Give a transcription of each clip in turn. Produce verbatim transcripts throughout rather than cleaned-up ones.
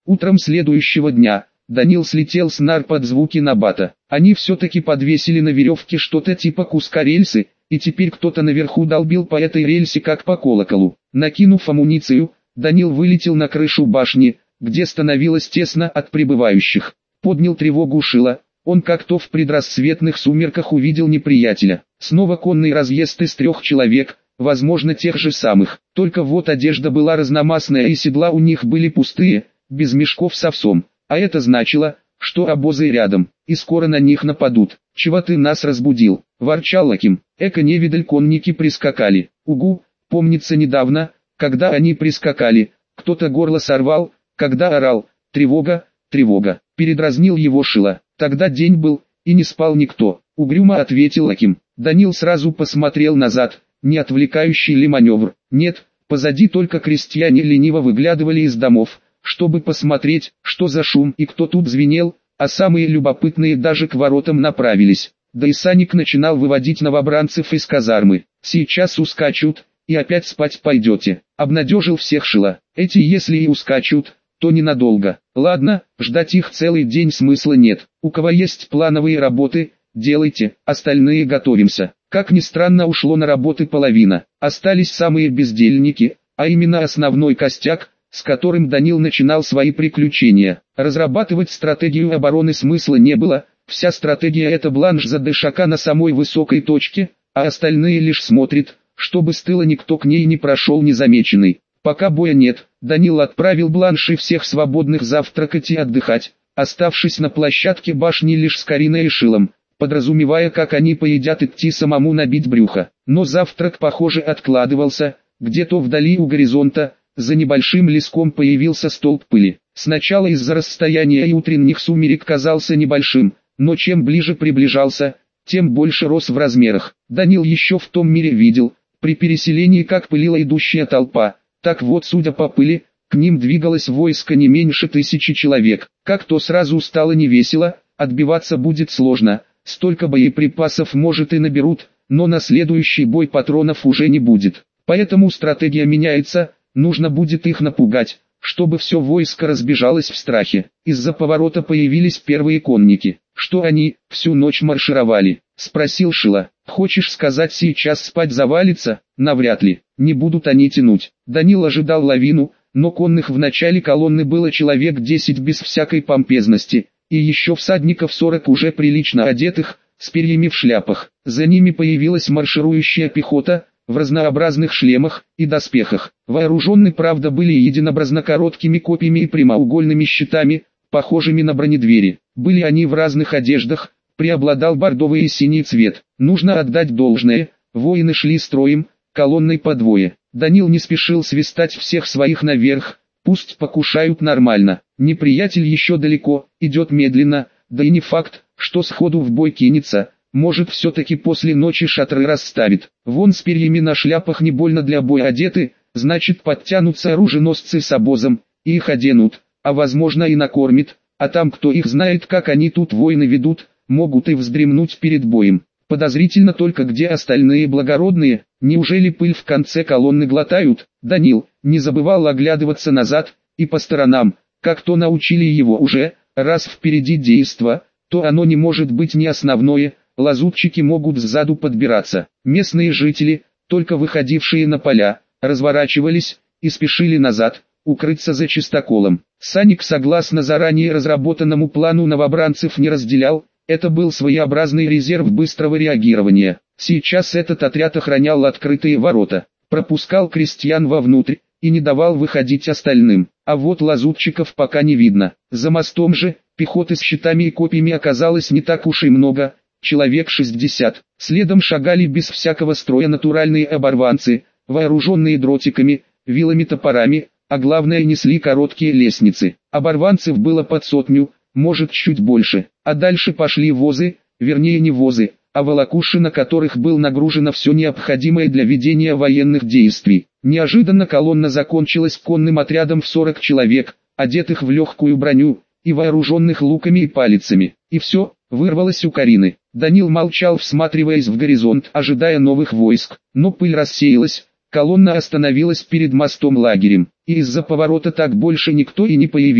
Утром следующего дня Данил слетел с нар под звуки набата. Они все-таки подвесили на веревке что-то типа куска рельсы, и теперь кто-то наверху долбил по этой рельсе как по колоколу. Накинув амуницию, Данил вылетел на крышу башни, где становилось тесно от прибывающих. Поднял тревогу Шила. Он как-то в предрассветных сумерках увидел неприятеля. Снова конный разъезд из трех человек, возможно тех же самых. Только вот одежда была разномастная и седла у них были пустые, без мешков с овсом. А это значило, что обозы рядом, и скоро на них нападут. «Чего ты нас разбудил?» – ворчал Лаким. Эко невидаль конники прискакали. Угу, помнится недавно, когда они прискакали, кто-то горло сорвал, когда орал «Тревога, тревога!» Передразнил его Шила. Тогда день был, и не спал никто. Угрюмо ответил Лаким. Данил сразу посмотрел назад, не отвлекающий ли маневр. Нет, позади только крестьяне лениво выглядывали из домов, чтобы посмотреть, что за шум и кто тут звенел, а самые любопытные даже к воротам направились. Да и Саник начинал выводить новобранцев из казармы. «Сейчас ускачут, и опять спать пойдете», — обнадежил всех Шила. «Эти если и ускачут, то ненадолго. Ладно, ждать их целый день смысла нет. У кого есть плановые работы, делайте, остальные готовимся». Как ни странно, ушло на работы половина. Остались самые бездельники, а именно основной костяк, с которым Данил начинал свои приключения. Разрабатывать стратегию обороны смысла не было, вся стратегия это бланш за дышака на самой высокой точке, а остальные лишь смотрят, чтобы с тыла никто к ней не прошел незамеченный. Пока боя нет, Данил отправил бланши всех свободных завтракать и отдыхать, оставшись на площадке башни лишь с Кариной и Шилом, подразумевая, как они поедят идти самому набить брюхо. Но завтрак, похоже, откладывался, где-то вдали у горизонта. За небольшим леском появился столб пыли. Сначала из-за расстояния и утренних сумерек казался небольшим, но чем ближе приближался, тем больше рос в размерах. Данил еще в том мире видел, при переселении как пылила идущая толпа, так вот судя по пыли, к ним двигалось войско не меньше тысячи человек. Как-то сразу стало невесело, отбиваться будет сложно, столько боеприпасов может и наберут, но на следующий бой патронов уже не будет. Поэтому стратегия меняется. Нужно будет их напугать, чтобы все войско разбежалось в страхе. Из-за поворота появились первые конники. «Что они, всю ночь маршировали?» – спросил Шила. «Хочешь сказать, сейчас спать завалится?» «Навряд ли, не будут они тянуть». Данил ожидал лавину, но конных в начале колонны было человек десять без всякой помпезности, и еще всадников сорок уже прилично одетых, с перьями в шляпах. За ними появилась марширующая пехота, в разнообразных шлемах и доспехах. Вооружены, правда, были единообразно короткими копьями и прямоугольными щитами, похожими на бронедвери. Были они в разных одеждах, преобладал бордовый и синий цвет. Нужно отдать должное, воины шли строем, колонной по двое. Данил не спешил свистать всех своих наверх, пусть покушают нормально. Неприятель еще далеко, идет медленно, да и не факт, что сходу в бой кинется. Может, все-таки после ночи шатры расставит. Вон с перьями на шляпах не больно для боя одеты, значит подтянутся оруженосцы с обозом, и их оденут, а возможно и накормит, а там кто их знает, как они тут войны ведут, могут и вздремнуть перед боем. Подозрительно только, где остальные благородные, неужели пыль в конце колонны глотают? Данил не забывал оглядываться назад и по сторонам, как то научили его уже, раз впереди действо, то оно не может быть не основное. Лазутчики могут сзаду подбираться. Местные жители, только выходившие на поля, разворачивались и спешили назад, укрыться за чистоколом. Саник, согласно заранее разработанному плану, новобранцев не разделял, это был своеобразный резерв быстрого реагирования. Сейчас этот отряд охранял открытые ворота, пропускал крестьян вовнутрь и не давал выходить остальным. А вот лазутчиков пока не видно. За мостом же, пехоты с щитами и копьями оказалось не так уж и много. Человек шестьдесят. Следом шагали без всякого строя натуральные оборванцы, вооруженные дротиками, вилами, топорами, а главное несли короткие лестницы. Оборванцев было под сотню, может чуть больше. А дальше пошли возы, вернее не возы, а волокуши, на которых было нагружено все необходимое для ведения военных действий. Неожиданно колонна закончилась конным отрядом в сорок человек, одетых в легкую броню и вооруженных луками и палицами. И все, вырвалось у Карины. Данил молчал, всматриваясь в горизонт, ожидая новых войск, но пыль рассеялась, колонна остановилась перед мостом лагерем, и из-за поворота так больше никто и не появился.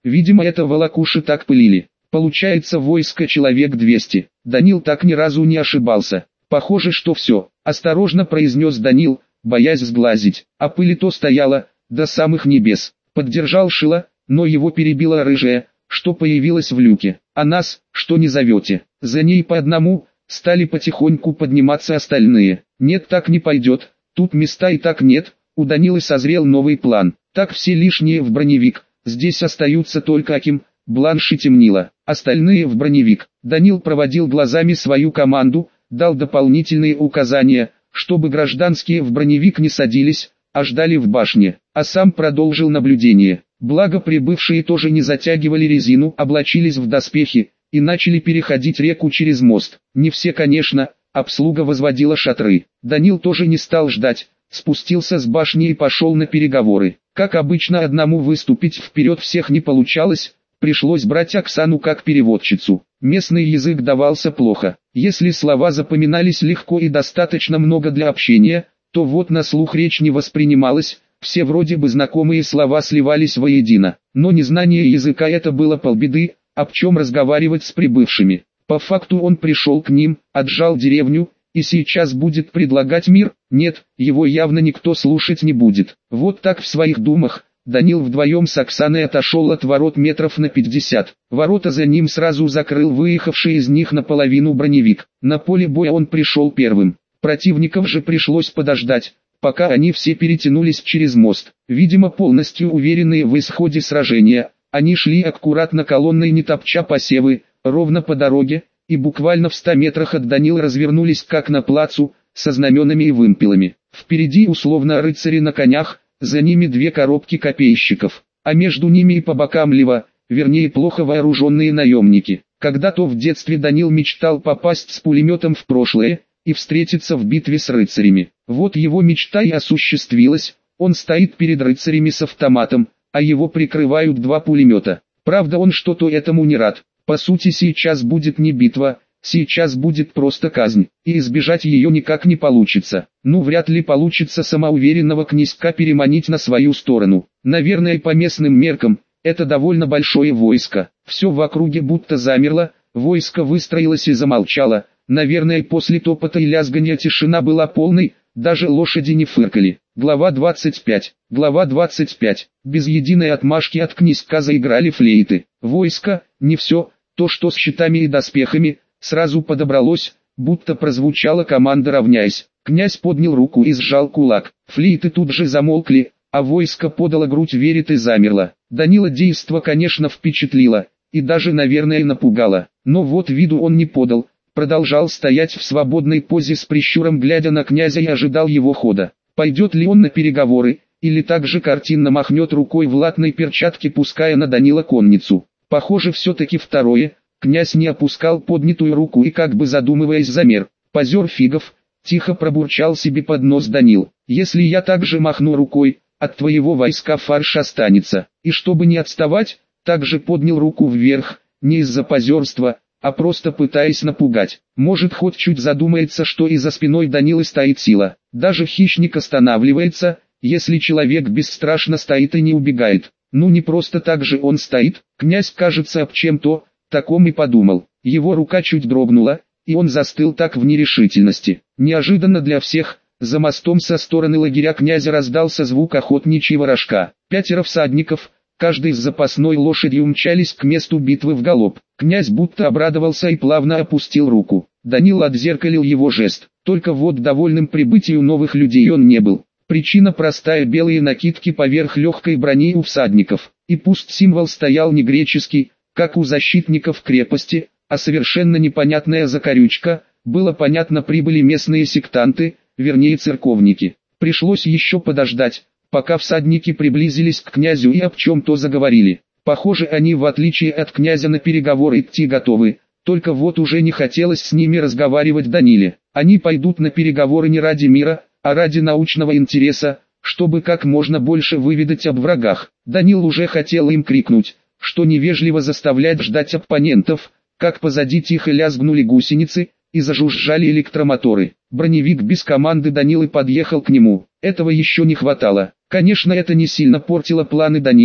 Видимо, это волокуши так пылили. Получается, войско человек двести. Данил так ни разу не ошибался. Похоже, что все. Осторожно произнес Данил, боясь сглазить. А пыли то стояла, до самых небес. Поддержал Шила, но его перебила рыжая, что появилась в люке. А нас, что не зовете? За ней по одному, стали потихоньку подниматься остальные. Нет, так не пойдет, тут места и так нет. У Данилы созрел новый план. Так все лишние в броневик, здесь остаются только Аким, Бланш и Темнила. Остальные в броневик. Данил проводил глазами свою команду, дал дополнительные указания, чтобы гражданские в броневик не садились, а ждали в башне, а сам продолжил наблюдение. Благо прибывшие тоже не затягивали резину, облачились в доспехи и начали переходить реку через мост. Не все, конечно, обслуга возводила шатры. Данил тоже не стал ждать, спустился с башни и пошел на переговоры. Как обычно, одному выступить вперед всех не получалось, пришлось брать Оксану как переводчицу. Местный язык давался плохо. Если слова запоминались легко и достаточно много для общения, то вот на слух речь не воспринималась, все вроде бы знакомые слова сливались воедино. Но незнание языка — это было полбеды, об чем разговаривать с прибывшими. По факту он пришел к ним, отжал деревню, и сейчас будет предлагать мир? Нет, его явно никто слушать не будет. Вот так в своих думах Данил вдвоем с Оксаной отошел от ворот метров на пятьдесят. Ворота за ним сразу закрыл выехавший из них наполовину броневик. На поле боя он пришел первым. Противников же пришлось подождать, пока они все перетянулись через мост. Видимо, полностью уверенные в исходе сражения, они шли аккуратно колонной, не топча посевы, ровно по дороге, и буквально в ста метрах от Данила развернулись как на плацу, со знаменами и вымпелами. Впереди условно рыцари на конях, за ними две коробки копейщиков, а между ними и по бокам лево, вернее плохо вооруженные наемники. Когда-то в детстве Данил мечтал попасть с пулеметом в прошлое и встретиться в битве с рыцарями. Вот его мечта и осуществилась, он стоит перед рыцарями с автоматом, а его прикрывают два пулемета. Правда, он что-то этому не рад. По сути, сейчас будет не битва, сейчас будет просто казнь, и избежать ее никак не получится. Ну, вряд ли получится самоуверенного князька переманить на свою сторону. Наверное, по местным меркам, это довольно большое войско. Все в округе будто замерло, войско выстроилось и замолчало. Наверное, после топота и лязганья тишина была полной, даже лошади не фыркали. Глава двадцать пять. Глава двадцать пять. Без единой отмашки от князька заиграли флейты. Войско, не все, то что с щитами и доспехами, сразу подобралось, будто прозвучала команда «равняйсь». Князь поднял руку и сжал кулак. Флейты тут же замолкли, а войско подало грудь, верит и замерло. Данила действо, конечно, впечатлило, и даже, наверное, напугало. Но вот виду он не подал, продолжал стоять в свободной позе с прищуром, глядя на князя, и ожидал его хода. Пойдет ли он на переговоры, или также картинно махнет рукой в латной перчатке, пуская на Данила конницу. Похоже, все-таки второе. Князь не опускал поднятую руку и, как бы задумываясь, замер. Позер фигов, тихо пробурчал себе под нос Данил. Если я также махну рукой, от твоего войска фарш останется. И чтобы не отставать, также поднял руку вверх, не из-за позерства, а просто пытаясь напугать. Может, хоть чуть задумается, что и за спиной Данилы стоит сила. Даже хищник останавливается, если человек бесстрашно стоит и не убегает. Ну не просто так же он стоит. Князь, кажется, об чем-то таком и подумал. Его рука чуть дрогнула, и он застыл так в нерешительности. Неожиданно для всех, за мостом со стороны лагеря князя раздался звук охотничьего рожка. Пятеро всадников, каждый с запасной лошадью, мчались к месту битвы в галоп. Князь будто обрадовался и плавно опустил руку. Данил отзеркалил его жест. Только вот довольным прибытию новых людей он не был. Причина простая: белые накидки поверх легкой брони у всадников. И пусть символ стоял не греческий, как у защитников крепости, а совершенно непонятная закорючка, было понятно: прибыли местные сектанты, вернее церковники. Пришлось еще подождать, пока всадники приблизились к князю и об чем-то заговорили. Похоже, они, в отличие от князя, на переговоры идти готовы, только вот уже не хотелось с ними разговаривать Даниле. Они пойдут на переговоры не ради мира, а ради научного интереса, чтобы как можно больше выведать об врагах. Данил уже хотел им крикнуть, что невежливо заставлять ждать оппонентов, как позади тихо лязгнули гусеницы и зажужжали электромоторы. Броневик без команды Данилы подъехал к нему. Этого еще не хватало. Конечно, это не сильно портило планы Данилы.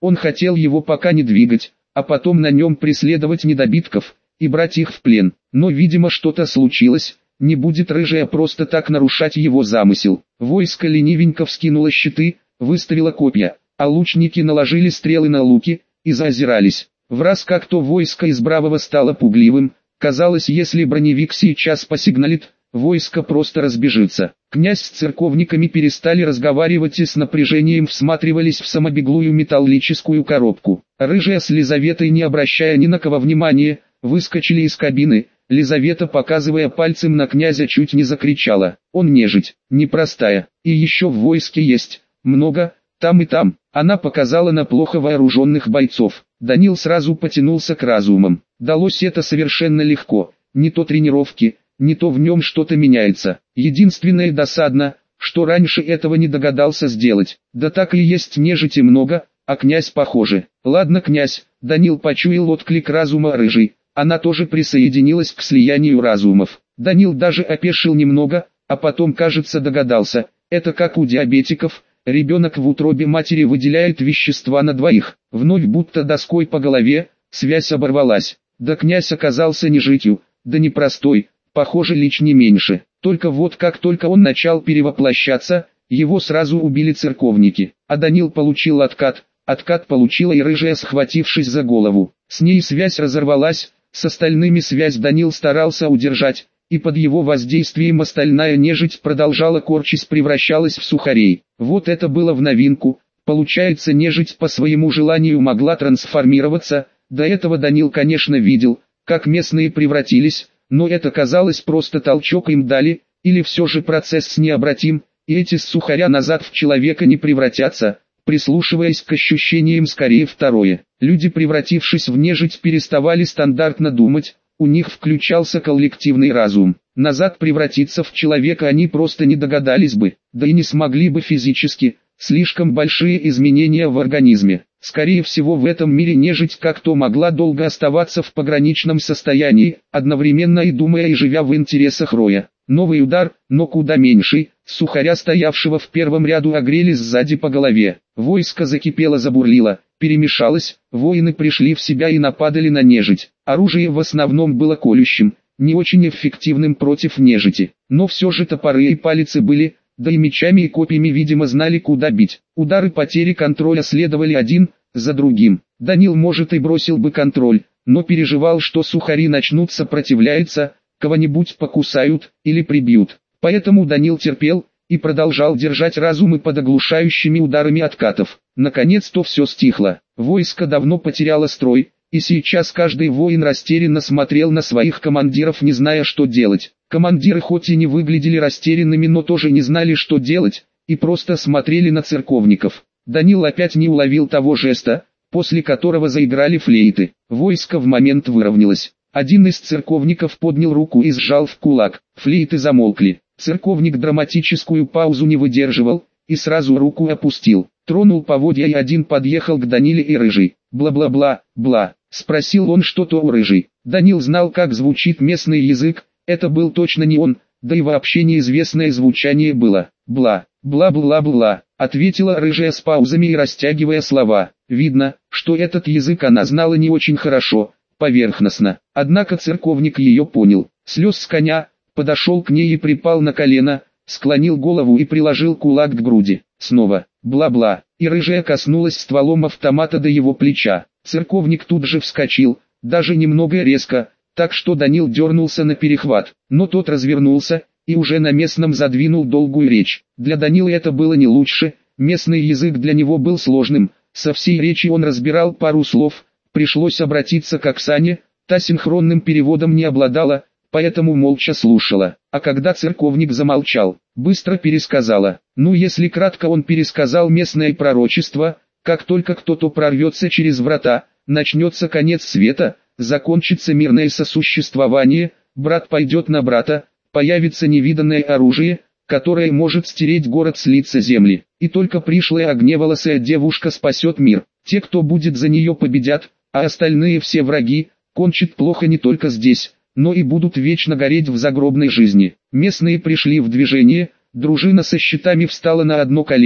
Он хотел его пока не двигать, а потом на нем преследовать недобитков и брать их в плен. Но видимо что-то случилось, не будет рыжая просто так нарушать его замысел. Войско ленивенько вскинуло щиты, выставило копья, а лучники наложили стрелы на луки и заозирались. Враз как то войско из бравого стало пугливым, казалось, если броневик сейчас посигналит, войско просто разбежится. Князь с церковниками перестали разговаривать и с напряжением всматривались в самобеглую металлическую коробку. Рыжая с Лизаветой, не обращая ни на кого внимания, выскочили из кабины. Лизавета, показывая пальцем на князя, чуть не закричала: «Он нежить, непростая, и еще в войске есть много, там и там». Она показала на плохо вооруженных бойцов. Данил сразу потянулся к разумам. Далось это совершенно легко, не то тренировки, не то в нем что-то меняется. Единственное досадно, что раньше этого не догадался сделать. Да так и есть нежити много, а князь похоже. Ладно, князь, Данил почуял отклик разума рыжий. Она тоже присоединилась к слиянию разумов. Данил даже опешил немного, а потом, кажется, догадался. Это как у диабетиков. Ребенок в утробе матери выделяет вещества на двоих. Вновь будто доской по голове, связь оборвалась. Да князь оказался нежитью, да непростой, похоже, лишь не меньше. Только вот как только он начал перевоплощаться, его сразу убили церковники. А Данил получил откат, откат получила и рыжая, схватившись за голову. С ней связь разорвалась, с остальными связь Данил старался удержать, и под его воздействием остальная нежить продолжала корчись, превращалась в сухарей. Вот это было в новинку. Получается, нежить по своему желанию могла трансформироваться. До этого Данил, конечно, видел, как местные превратились, но это казалось просто толчок им дали, или все же процесс необратим, и эти сухаря назад в человека не превратятся. Прислушиваясь к ощущениям, скорее второе. Люди, превратившись в нежить, переставали стандартно думать, у них включался коллективный разум. Назад превратиться в человека они просто не догадались бы, да и не смогли бы физически, слишком большие изменения в организме. Скорее всего, в этом мире нежить как-то могла долго оставаться в пограничном состоянии, одновременно и думая и живя в интересах роя. Новый удар, но куда меньший, сухаря, стоявшего в первом ряду, огрели сзади по голове. Войско закипело, забурлило, перемешалось, воины пришли в себя и нападали на нежить. Оружие в основном было колющим, не очень эффективным против нежити, но все же топоры и палицы были, да и мечами и копьями, видимо, знали, куда бить. Удары, потери контроля следовали один за другим. Данил, может, и бросил бы контроль, но переживал, что сухари начнут сопротивляться, кого-нибудь покусают или прибьют. Поэтому Данил терпел и продолжал держать разумы под оглушающими ударами откатов. Наконец-то все стихло. Войско давно потеряло строй, и сейчас каждый воин растерянно смотрел на своих командиров, не зная, что делать. Командиры хоть и не выглядели растерянными, но тоже не знали, что делать, и просто смотрели на церковников. Данил опять не уловил того жеста, после которого заиграли флейты. Войско в момент выровнялось. Один из церковников поднял руку и сжал в кулак. Флейты замолкли. Церковник драматическую паузу не выдерживал и сразу руку опустил. Тронул поводья, и один подъехал к Даниле и Рыжий. «Бла-бла-бла, бла», — спросил он что-то у Рыжий. Данил знал, как звучит местный язык, это был точно не он, да и вообще неизвестное звучание было. «Бла, бла-бла-бла», — ответила Рыжая с паузами и растягивая слова. Видно, что этот язык она знала не очень хорошо, поверхностно. Однако церковник ее понял. Слез с коня, подошел к ней и припал на колено, склонил голову и приложил кулак к груди. Снова «бла-бла», и Рыжая коснулась стволом автомата до его плеча. Церковник тут же вскочил, даже немного резко, так что Данил дернулся на перехват, но тот развернулся и уже на местном задвинул долгую речь. Для Данила это было не лучше, местный язык для него был сложным, со всей речи он разбирал пару слов, пришлось обратиться к Оксане, та синхронным переводом не обладала, поэтому молча слушала. А когда церковник замолчал, быстро пересказала. Ну, если кратко, он пересказал местное пророчество: как только кто-то прорвется через врата, начнется конец света, закончится мирное сосуществование, брат пойдет на брата, появится невиданное оружие, которое может стереть город с лица земли, и только пришлая огневолосая девушка спасет мир. Те, кто будет за нее, победят, а остальные все враги, кончат плохо не только здесь, но и будут вечно гореть в загробной жизни. Местные пришли в движение, дружина со щитами встала на одно колено,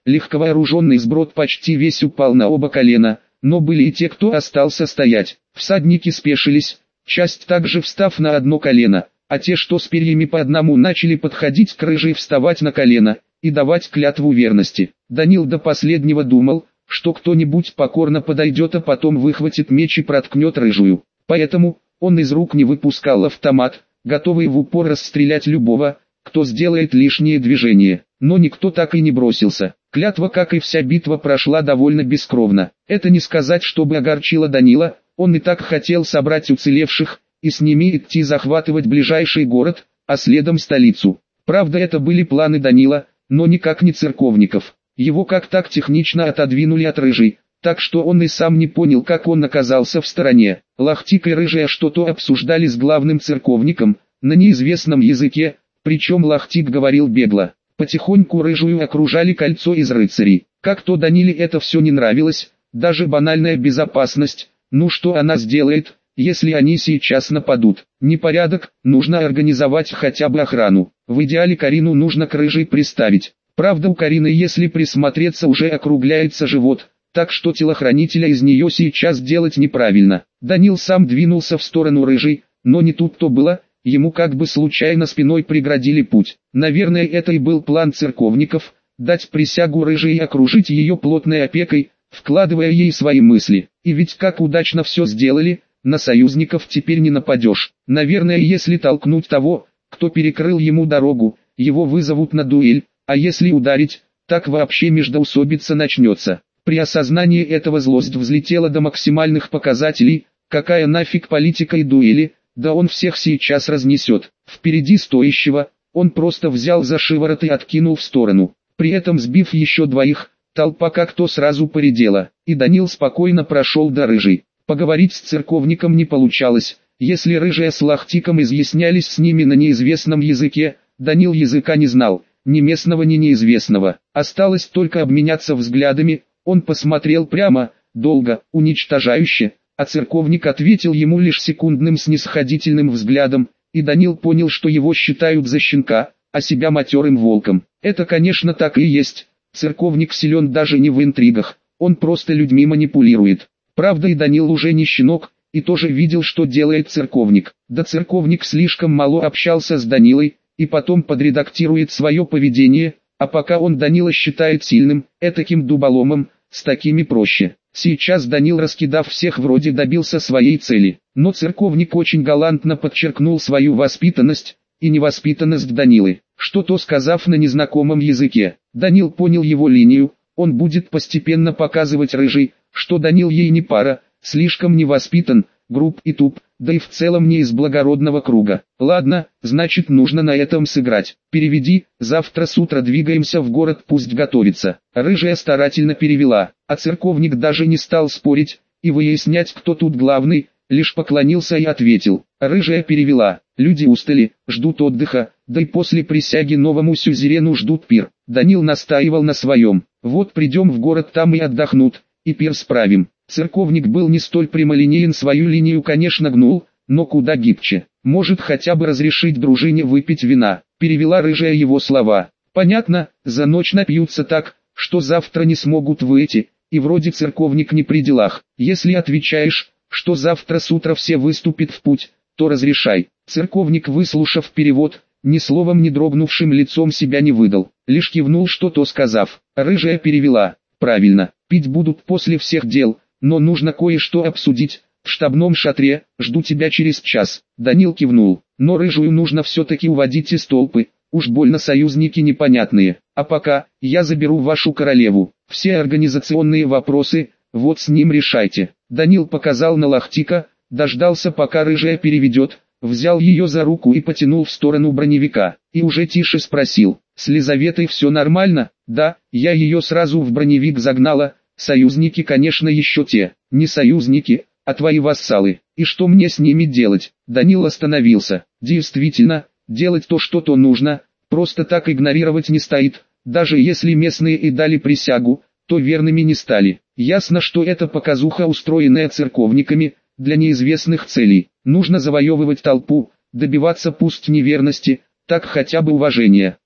легковооруженный сброд почти весь упал на оба колена, но были и те, кто остался стоять. Всадники спешились, часть также встав на одно колено, а те, что с перьями по одному, начали подходить к рыжей, вставать на колено и давать клятву верности. Данил до последнего думал, что кто-нибудь покорно подойдет, а потом выхватит меч и проткнет рыжую. Поэтому он из рук не выпускал автомат, готовый в упор расстрелять любого, кто сделает лишнее движение. Но никто так и не бросился. Клятва, как и вся битва, прошла довольно бескровно. Это не сказать, чтобы огорчило Данила, он и так хотел собрать уцелевших и с ними идти захватывать ближайший город, а следом столицу. Правда, это были планы Данила, но никак не церковников. Его как так технично отодвинули от рыжей, так что он и сам не понял, как он оказался в стороне. Лахтик и рыжая что-то обсуждали с главным церковником, на неизвестном языке, причем Лахтик говорил бегло. Потихоньку рыжую окружали кольцо из рыцарей. Как-то Даниле это все не нравилось, даже банальная безопасность. Ну что она сделает, если они сейчас нападут? Непорядок, нужно организовать хотя бы охрану. В идеале Карину нужно к рыжей приставить. Правда, у Карины, если присмотреться, уже округляется живот, так что телохранителя из нее сейчас делать неправильно. Данил сам двинулся в сторону рыжей, но не тут-то было, ему как бы случайно спиной преградили путь. Наверное, это и был план церковников, дать присягу рыжей и окружить ее плотной опекой, вкладывая ей свои мысли. И ведь как удачно все сделали, на союзников теперь не нападешь. Наверное, если толкнуть того, кто перекрыл ему дорогу, его вызовут на дуэль, а если ударить, так вообще междоусобица начнется. При осознании этого злость взлетела до максимальных показателей. Какая нафиг политика и дуэли, да он всех сейчас разнесет. Впереди стоящего, он просто взял за шиворот и откинул в сторону. При этом сбив еще двоих, толпа как-то сразу поредела, и Данил спокойно прошел до рыжей. Поговорить с церковником не получалось, если рыжая с Лахтиком изъяснялись с ними на неизвестном языке, Данил языка не знал, ни местного, ни неизвестного. Осталось только обменяться взглядами. Он посмотрел прямо, долго, уничтожающе, а церковник ответил ему лишь секундным снисходительным взглядом, и Данил понял, что его считают за щенка, а себя матерым волком. Это, конечно, так и есть. Церковник силен даже не в интригах, он просто людьми манипулирует. Правда, и Данил уже не щенок, и тоже видел, что делает церковник. Да церковник слишком мало общался с Данилой, и потом подредактирует свое поведение, а пока он Данила считает сильным, этаким дуболомом, с такими проще. Сейчас Данил, раскидав всех, вроде добился своей цели, но церковник очень галантно подчеркнул свою воспитанность и невоспитанность Данилы, что-то сказав на незнакомом языке. Данил понял его линию, он будет постепенно показывать рыжей, что Данил ей не пара, слишком невоспитан, груб и туп, да и в целом не из благородного круга. Ладно, значит, нужно на этом сыграть. Переведи, завтра с утра двигаемся в город, пусть готовится. Рыжая старательно перевела, а церковник даже не стал спорить и выяснять, кто тут главный, лишь поклонился и ответил. Рыжая перевела, люди устали, ждут отдыха, да и после присяги новому сюзерену ждут пир. Данил настаивал на своем. Вот придем в город, там и отдохнут, и пир справим. Церковник был не столь прямолинеен, свою линию, конечно, гнул, но куда гибче. Может, хотя бы разрешить дружине выпить вина, перевела рыжая его слова. Понятно, за ночь напьются так, что завтра не смогут выйти, и вроде церковник не при делах. Если отвечаешь, что завтра с утра все выступят в путь, то разрешай. Церковник, выслушав перевод, ни словом, ни дрогнувшим лицом себя не выдал, лишь кивнул, что-то сказав. Рыжая перевела, правильно, пить будут после всех дел, но нужно кое-что обсудить. В штабном шатре, жду тебя через час. Данил кивнул, но рыжую нужно все-таки уводить из толпы, уж больно союзники непонятные. А пока, я заберу вашу королеву. Все организационные вопросы, вот с ним решайте. Данил показал на Лахтика, дождался, пока рыжая переведет, взял ее за руку и потянул в сторону броневика, и уже тише спросил, с Лизаветой все нормально? Да, я ее сразу в броневик загнала. Союзники, конечно, еще те, не союзники, а твои вассалы. И что мне с ними делать? Данил остановился. Действительно, делать то, что-то нужно, просто так игнорировать не стоит. Даже если местные и дали присягу, то верными не стали. Ясно, что это показуха, устроенная церковниками, для неизвестных целей. Нужно завоевывать толпу, добиваться пусть неверности, так хотя бы уважения.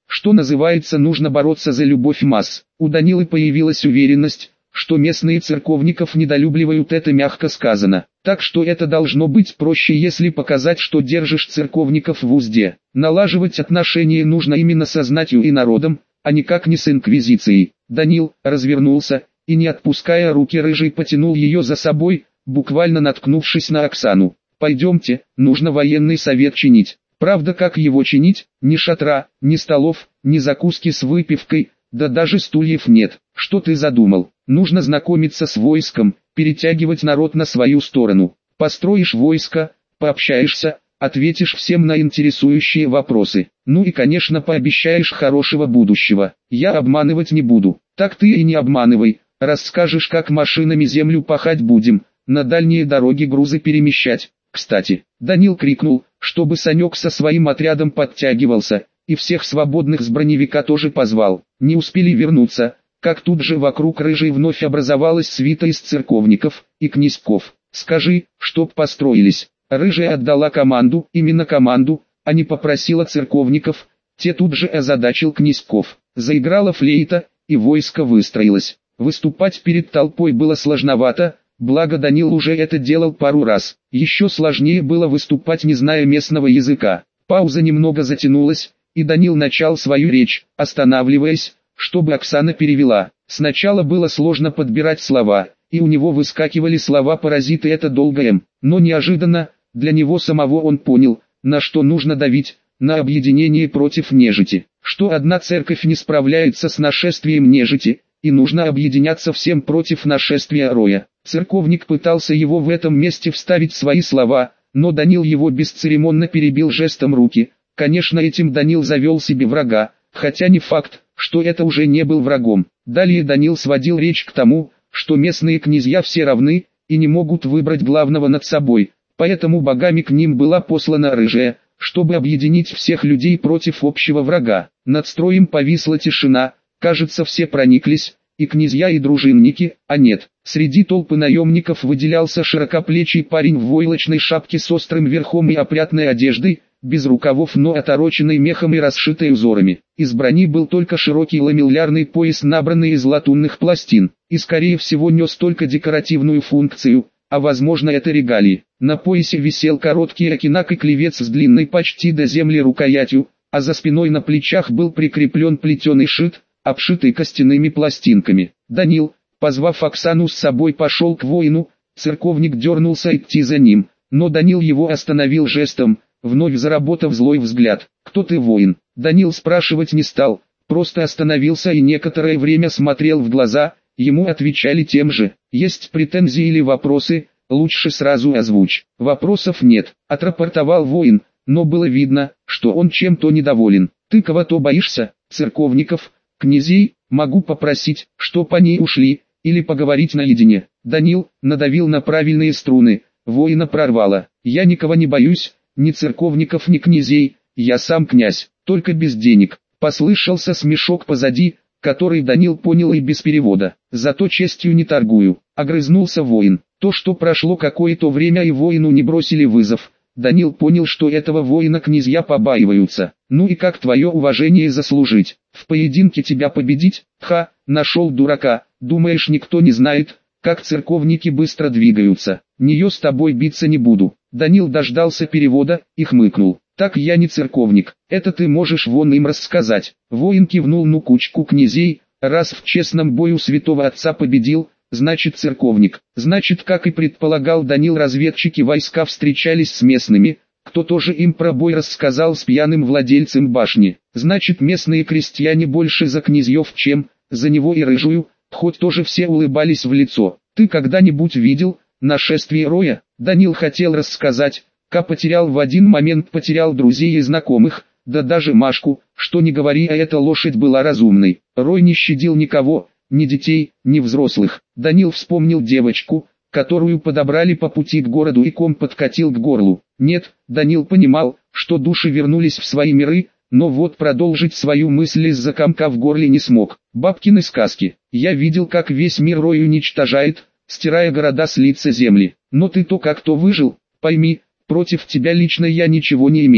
Что называется, нужно бороться за любовь масс. У Данилы появилась уверенность, что местные церковников недолюбливают, это мягко сказано. Так что это должно быть проще, если показать, что держишь церковников в узде. Налаживать отношения нужно именно со знатью и народом, а никак не с инквизицией. Данил развернулся и, не отпуская руки рыжей, потянул ее за собой, буквально наткнувшись на Оксану. «Пойдемте, нужно военный совет чинить». Правда, как его чинить? Ни шатра, ни столов, ни закуски с выпивкой, да даже стульев нет. Что ты задумал? Нужно знакомиться с войском, перетягивать народ на свою сторону. Построишь войско, пообщаешься, ответишь всем на интересующие вопросы. Ну и, конечно, пообещаешь хорошего будущего. Я обманывать не буду. Так ты и не обманывай. Расскажешь, как машинами землю пахать будем, на дальние дороги грузы перемещать. Кстати, Данил крикнул, чтобы Санек со своим отрядом подтягивался, и всех свободных с броневика тоже позвал. Не успели вернуться, как тут же вокруг рыжей вновь образовалась свита из церковников и князьков. «Скажи, чтоб построились». Рыжая отдала команду, именно команду, а не попросила церковников, те тут же озадачил князьков. Заиграла флейта, и войско выстроилось. Выступать перед толпой было сложновато, благо Данил уже это делал пару раз. Еще сложнее было выступать, не зная местного языка. Пауза немного затянулась, и Данил начал свою речь, останавливаясь, чтобы Оксана перевела. Сначала было сложно подбирать слова, и у него выскакивали слова-паразиты, это долго М. Но неожиданно, для него самого он понял, на что нужно давить, на объединение против нежити. Что одна церковь не справляется с нашествием нежити, и нужно объединяться всем против нашествия роя. Церковник пытался его в этом месте вставить свои слова, но Данил его бесцеремонно перебил жестом руки. Конечно, этим Данил завел себе врага, хотя не факт, что это уже не был врагом. Далее Данил сводил речь к тому, что местные князья все равны, и не могут выбрать главного над собой, поэтому богами к ним была послана рыжая, чтобы объединить всех людей против общего врага. Над строем повисла тишина, кажется, все прониклись, и князья, и дружинники, а нет. Среди толпы наемников выделялся широкоплечий парень в войлочной шапке с острым верхом и опрятной одеждой, без рукавов, но отороченной мехом и расшитой узорами. Из брони был только широкий ламеллярный пояс, набранный из латунных пластин, и скорее всего нес только декоративную функцию, а возможно это регалии. На поясе висел короткий окинак и клевец с длинной почти до земли рукоятью, а за спиной на плечах был прикреплен плетеный щит, обшитый костяными пластинками. Данил, позвав Оксану с собой, пошел к воину. Церковник дернулся идти за ним, но Данил его остановил жестом, вновь заработав злой взгляд. «Кто ты, воин?» Данил спрашивать не стал, просто остановился и некоторое время смотрел в глаза. Ему отвечали тем же. «Есть претензии или вопросы? Лучше сразу озвучь». «Вопросов нет», — отрапортовал воин, но было видно, что он чем-то недоволен. «Ты кого-то боишься? Церковников? Князей? Могу попросить, чтоб они ушли, или поговорить наедине». Данил надавил на правильные струны, воина прорвало. «Я никого не боюсь, ни церковников, ни князей, я сам князь, только без денег». Послышался смешок позади, который Данил понял и без перевода. «Зато честью не торгую», — огрызнулся воин. То, что прошло какое-то время и воину не бросили вызов, Данил понял, что этого воина князья побаиваются. «Ну и как твое уважение заслужить? В поединке тебя победить? Ха, нашел дурака, думаешь, никто не знает, как церковники быстро двигаются? Нее с тобой биться не буду». Данил дождался перевода и хмыкнул. «Так я не церковник, это ты можешь вон им рассказать». Воин кивнул на кучку князей. «Раз в честном бою святого отца победил, значит церковник». Значит, как и предполагал Данил, разведчики войска встречались с местными, кто тоже им про бой рассказал с пьяным владельцем башни. Значит, местные крестьяне больше за князьев, чем за него и рыжую, хоть тоже все улыбались в лицо. «Ты когда-нибудь видел нашествие роя?» Данил хотел рассказать, как потерял в один момент потерял друзей и знакомых, да даже Машку, что не говори, а эта лошадь была разумной. Рой не щадил никого, ни детей, ни взрослых. Данил вспомнил девочку, которую подобрали по пути к городу, и ком подкатил к горлу. Нет, Данил понимал, что души вернулись в свои миры, но вот продолжить свою мысль из-за комка в горле не смог. Бабкины сказки. «Я видел, как весь мир рой уничтожает, стирая города с лица земли. Но ты то как-то выжил, пойми, против тебя лично я ничего не имею.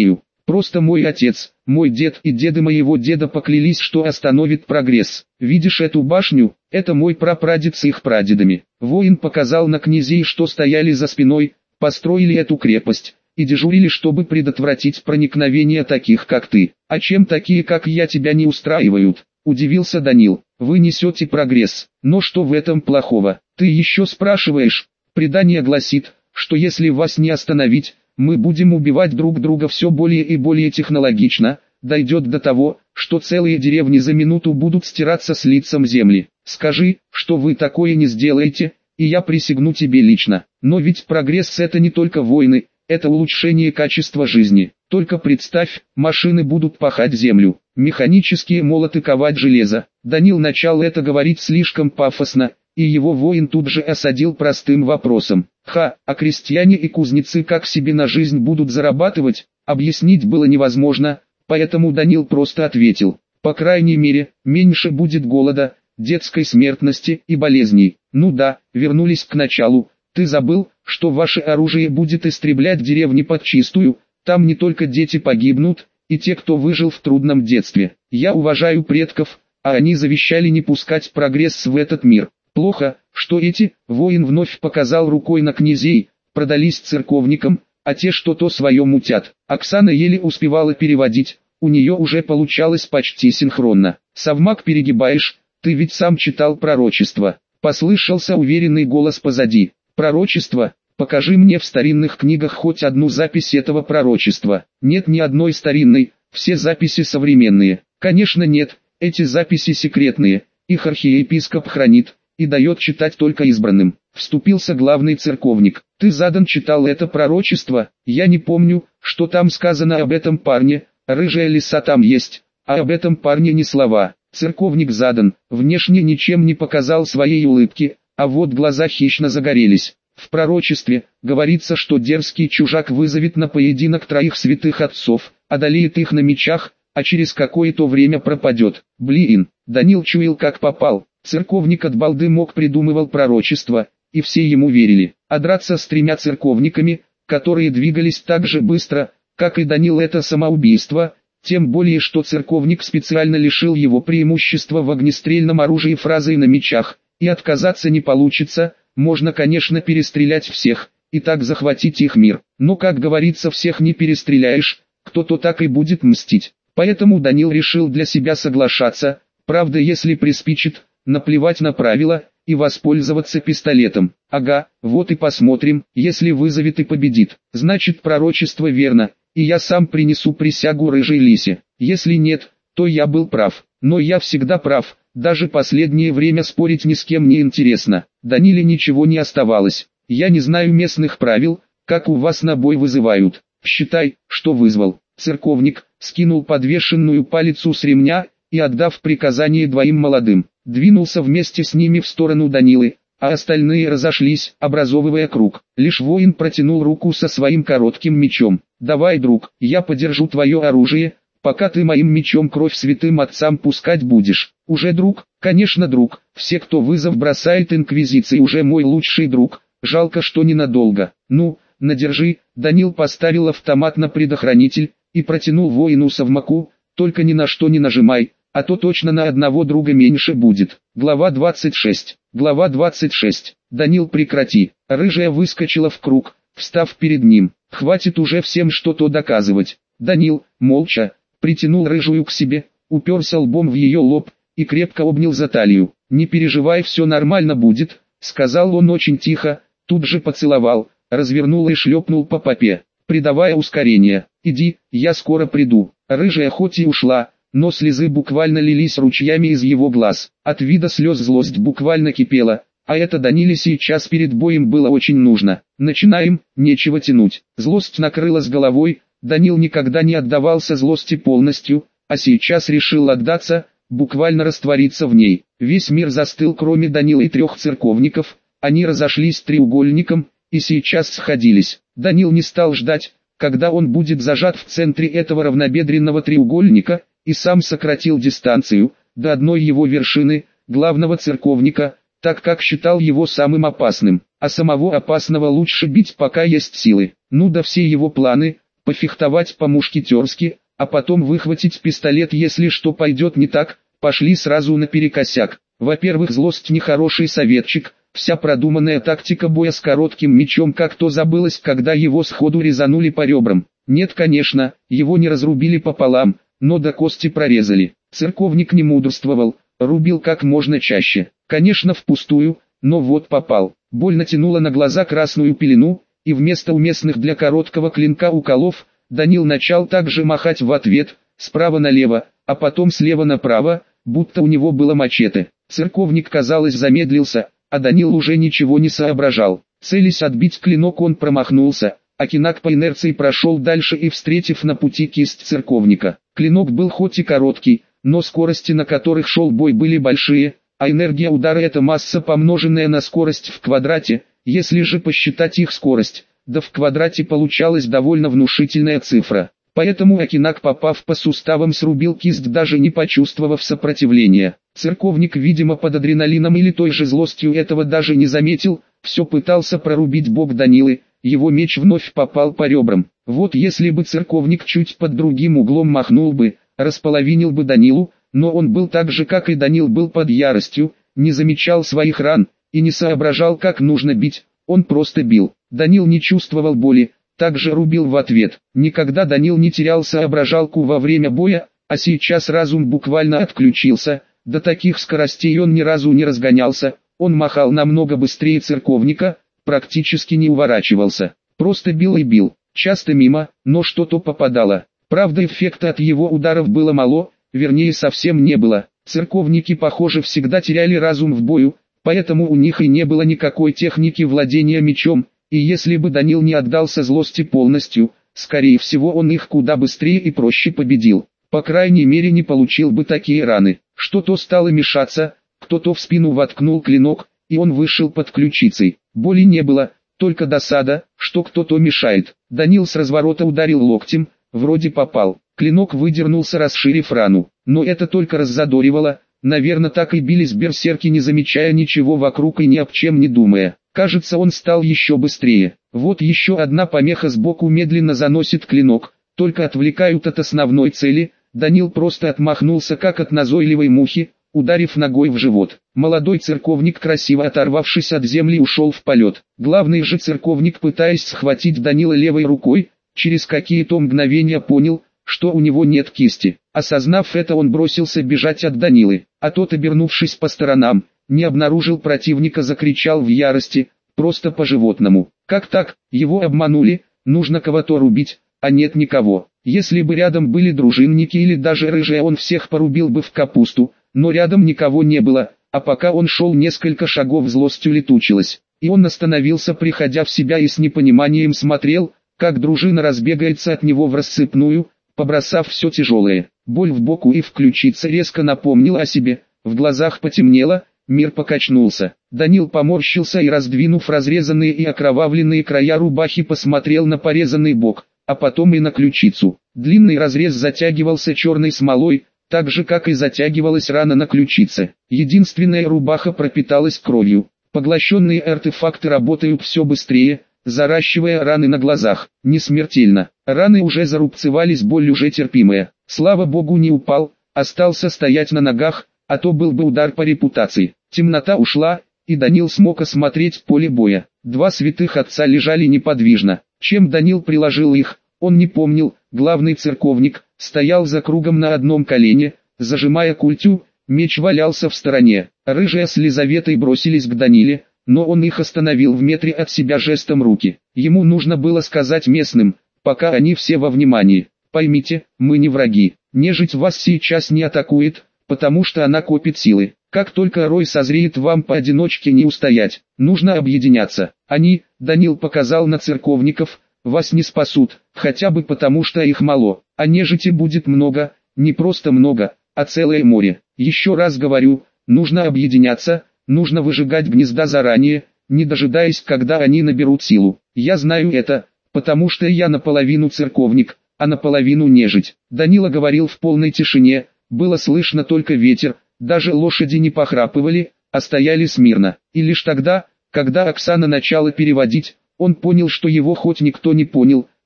Просто мой отец, мой дед и деды моего деда поклялись, что остановит прогресс. Видишь эту башню? Это мой прапрадед с их прадедами. Воин показал на князей, что стояли за спиной, построили эту крепость и дежурили, чтобы предотвратить проникновение таких, как ты. А чем такие, как я, тебя не устраивают? Удивился Данил. Вы несете прогресс, но что в этом плохого? Ты еще спрашиваешь? Предание гласит, что если вас не остановить, мы будем убивать друг друга все более и более технологично, дойдет до того, что целые деревни за минуту будут стираться с лицом земли. Скажи, что вы такое не сделаете, и я присягну тебе лично. Но ведь прогресс — это не только войны, это улучшение качества жизни. Только представь, машины будут пахать землю, механические молоты ковать железо. Данил начал это говорить слишком пафосно, и его воин тут же осадил простым вопросом. Ха, а крестьяне и кузнецы как себе на жизнь будут зарабатывать? Объяснить было невозможно, поэтому Данил просто ответил. По крайней мере, меньше будет голода, детской смертности и болезней. Ну да, вернулись к началу. Ты забыл, что ваше оружие будет истреблять деревни подчистую, там не только дети погибнут, и те, кто выжил в трудном детстве. Я уважаю предков, а они завещали не пускать прогресс в этот мир. Плохо, что эти, воин вновь показал рукой на князей, продались церковникам, а те что-то свое мутят. Оксана еле успевала переводить, у нее уже получалось почти синхронно. Совмак перегибаешь, ты ведь сам читал пророчество. Послышался уверенный голос позади. Пророчество? Покажи мне в старинных книгах хоть одну запись этого пророчества. Нет ни одной старинной, все записи современные. Конечно нет, эти записи секретные, их архиепископ хранит и дает читать только избранным. Вступился главный церковник. Ты задан читал это пророчество? Я не помню, что там сказано об этом парне, рыжая лиса там есть, а об этом парне ни слова. Церковник задан, внешне ничем не показал своей улыбки, а вот глаза хищно загорелись. В пророчестве говорится, что дерзкий чужак вызовет на поединок троих святых отцов, одолеет их на мечах, а через какое-то время пропадет. Блин, Данил чуял как попал. Церковник от балды мог придумывал пророчество, и все ему верили. А драться с тремя церковниками, которые двигались так же быстро, как и Данил, это самоубийство, тем более что церковник специально лишил его преимущества в огнестрельном оружии фразой на мечах, и отказаться не получится, можно конечно перестрелять всех, и так захватить их мир, но как говорится всех не перестреляешь, кто-то так и будет мстить. Поэтому Данил решил для себя соглашаться, правда если приспичит, наплевать на правила, и воспользоваться пистолетом. Ага, вот и посмотрим, если вызовет и победит, значит пророчество верно, и я сам принесу присягу рыжей лисе. Если нет, то я был прав, но я всегда прав, даже последнее время спорить ни с кем не интересно. Даниле ничего не оставалось. Я не знаю местных правил, как у вас на бой вызывают. Считай, что вызвал. Церковник скинул подвешенную палицу с ремня и, отдав приказание двоим молодым, двинулся вместе с ними в сторону Данилы, а остальные разошлись, образовывая круг. Лишь воин протянул руку со своим коротким мечом. «Давай, друг, я подержу твое оружие, пока ты моим мечом кровь святым отцам пускать будешь». «Уже друг?» «Конечно друг, все, кто вызов бросает инквизиции, уже мой лучший друг, жалко, что ненадолго». «Ну, надержи». Данил поставил автомат на предохранитель и протянул воину совмаку, «только ни на что не нажимай, а то точно на одного друга меньше будет». Глава двадцать шесть. Глава двадцать шесть. «Данил, прекрати». Рыжая выскочила в круг, встав перед ним. «Хватит уже всем что-то доказывать». Данил, молча, притянул рыжую к себе, уперся лбом в ее лоб и крепко обнял за талию. «Не переживай, все нормально будет», — сказал он очень тихо, тут же поцеловал, развернул и шлепнул по попе, придавая ускорение. «Иди, я скоро приду». Рыжая хоть и ушла, но слезы буквально лились ручьями из его глаз. От вида слез злость буквально кипела, а это Даниле сейчас перед боем было очень нужно. «Начинаем, нечего тянуть». Злость накрыла с головой, Данил никогда не отдавался злости полностью, а сейчас решил отдаться, буквально раствориться в ней. Весь мир застыл, кроме Данила и трех церковников, они разошлись треугольником, и сейчас сходились. Данил не стал ждать, когда он будет зажат в центре этого равнобедренного треугольника, и сам сократил дистанцию до одной его вершины, главного церковника, так как считал его самым опасным, а самого опасного лучше бить пока есть силы. Ну да все его планы, пофехтовать по-мушкетерски, а потом выхватить пистолет, если что пойдет не так, пошли сразу наперекосяк. Во-первых, злость нехороший советчик, вся продуманная тактика боя с коротким мечом как-то забылась, когда его сходу резанули по ребрам. Нет, конечно, его не разрубили пополам, но до кости прорезали. Церковник не мудрствовал, рубил как можно чаще. Конечно, впустую, но вот попал. Боль натянула на глаза красную пелену, и вместо уместных для короткого клинка уколов, Данил начал также махать в ответ, справа налево, а потом слева направо, будто у него было мачете. Церковник, казалось, замедлился, а Данил уже ничего не соображал. Целясь отбить клинок, он промахнулся, а Кинак по инерции прошел дальше и, встретив на пути кисть церковника. Клинок был хоть и короткий, но скорости, на которых шел бой, были большие, а энергия удара — это масса, помноженная на скорость в квадрате. Если же посчитать их скорость, да в квадрате получалась довольно внушительная цифра. Поэтому Акинак, попав по суставам, срубил кисть, даже не почувствовав сопротивления. Церковник, видимо под адреналином или той же злостью, этого даже не заметил, все пытался прорубить бок Данилы, его меч вновь попал по ребрам. Вот если бы церковник чуть под другим углом махнул бы, располовинил бы Данилу, но он был так же, как и Данил, был под яростью, не замечал своих ран и не соображал, как нужно бить, он просто бил. Данил не чувствовал боли, также рубил в ответ. Никогда Данил не терял соображалку во время боя, а сейчас разум буквально отключился, до таких скоростей он ни разу не разгонялся, он махал намного быстрее церковника, практически не уворачивался, просто бил и бил, часто мимо, но что-то попадало. Правда, эффекта от его ударов было мало, вернее совсем не было. Церковники, похоже, всегда теряли разум в бою, поэтому у них и не было никакой техники владения мечом, и если бы Данил не отдался злости полностью, скорее всего он их куда быстрее и проще победил. По крайней мере не получил бы такие раны. Что-то стало мешаться, кто-то в спину воткнул клинок, и он вышел под ключицей. Боли не было, только досада, что кто-то мешает. Данил с разворота ударил локтем, вроде попал. Клинок выдернулся, расширив рану, но это только раззадоривало. Наверное, так и бились берсерки, не замечая ничего вокруг и ни об чем не думая. Кажется, он стал еще быстрее. Вот еще одна помеха сбоку, медленно заносит клинок, только отвлекают от основной цели. Данил просто отмахнулся, как от назойливой мухи, ударив ногой в живот. Молодой церковник, красиво оторвавшись от земли, ушел в полет. Главный же церковник, пытаясь схватить Данила левой рукой, через какие-то мгновения понял, что у него нет кисти. Осознав это, он бросился бежать от Данилы, а тот, обернувшись по сторонам, не обнаружил противника, закричал в ярости, просто по-животному. Как так, его обманули, нужно кого-то рубить, а нет никого. Если бы рядом были дружинники или даже рыжие, он всех порубил бы в капусту, но рядом никого не было, а пока он шел несколько шагов, злость улетучилась, и он остановился, приходя в себя, и с непониманием смотрел, как дружина разбегается от него в рассыпную, побросав все тяжелое. Боль в боку и в ключице резко напомнила о себе, в глазах потемнело, мир покачнулся. Данил поморщился и, раздвинув разрезанные и окровавленные края рубахи, посмотрел на порезанный бок, а потом и на ключицу. Длинный разрез затягивался черной смолой, так же как и затягивалась рана на ключице. Единственная рубаха пропиталась кровью. Поглощенные артефакты работают все быстрее, заращивая раны на глазах. Не смертельно. Раны уже зарубцевались, боль уже терпимая. Слава богу, не упал, остался стоять на ногах, а то был бы удар по репутации. Темнота ушла, и Данил смог осмотреть поле боя. Два святых отца лежали неподвижно. Чем Данил приложил их, он не помнил. Главный церковник стоял за кругом на одном колене, зажимая культю, меч валялся в стороне. Рыжие с Лизаветой бросились к Даниле, но он их остановил в метре от себя жестом руки. Ему нужно было сказать местным, пока они все во внимании: поймите, мы не враги, нежить вас сейчас не атакует, потому что она копит силы. Как только рой созреет, вам поодиночке не устоять, нужно объединяться. Они, Данил показал на церковников, вас не спасут, хотя бы потому что их мало, а нежити будет много, не просто много, а целое море. Еще раз говорю, нужно объединяться, нужно выжигать гнезда заранее, не дожидаясь, когда они наберут силу. Я знаю это, потому что я наполовину церковник, а наполовину нежить. Данила говорил в полной тишине, было слышно только ветер, даже лошади не похрапывали, а стояли смирно. И лишь тогда, когда Оксана начала переводить, он понял, что его хоть никто не понял,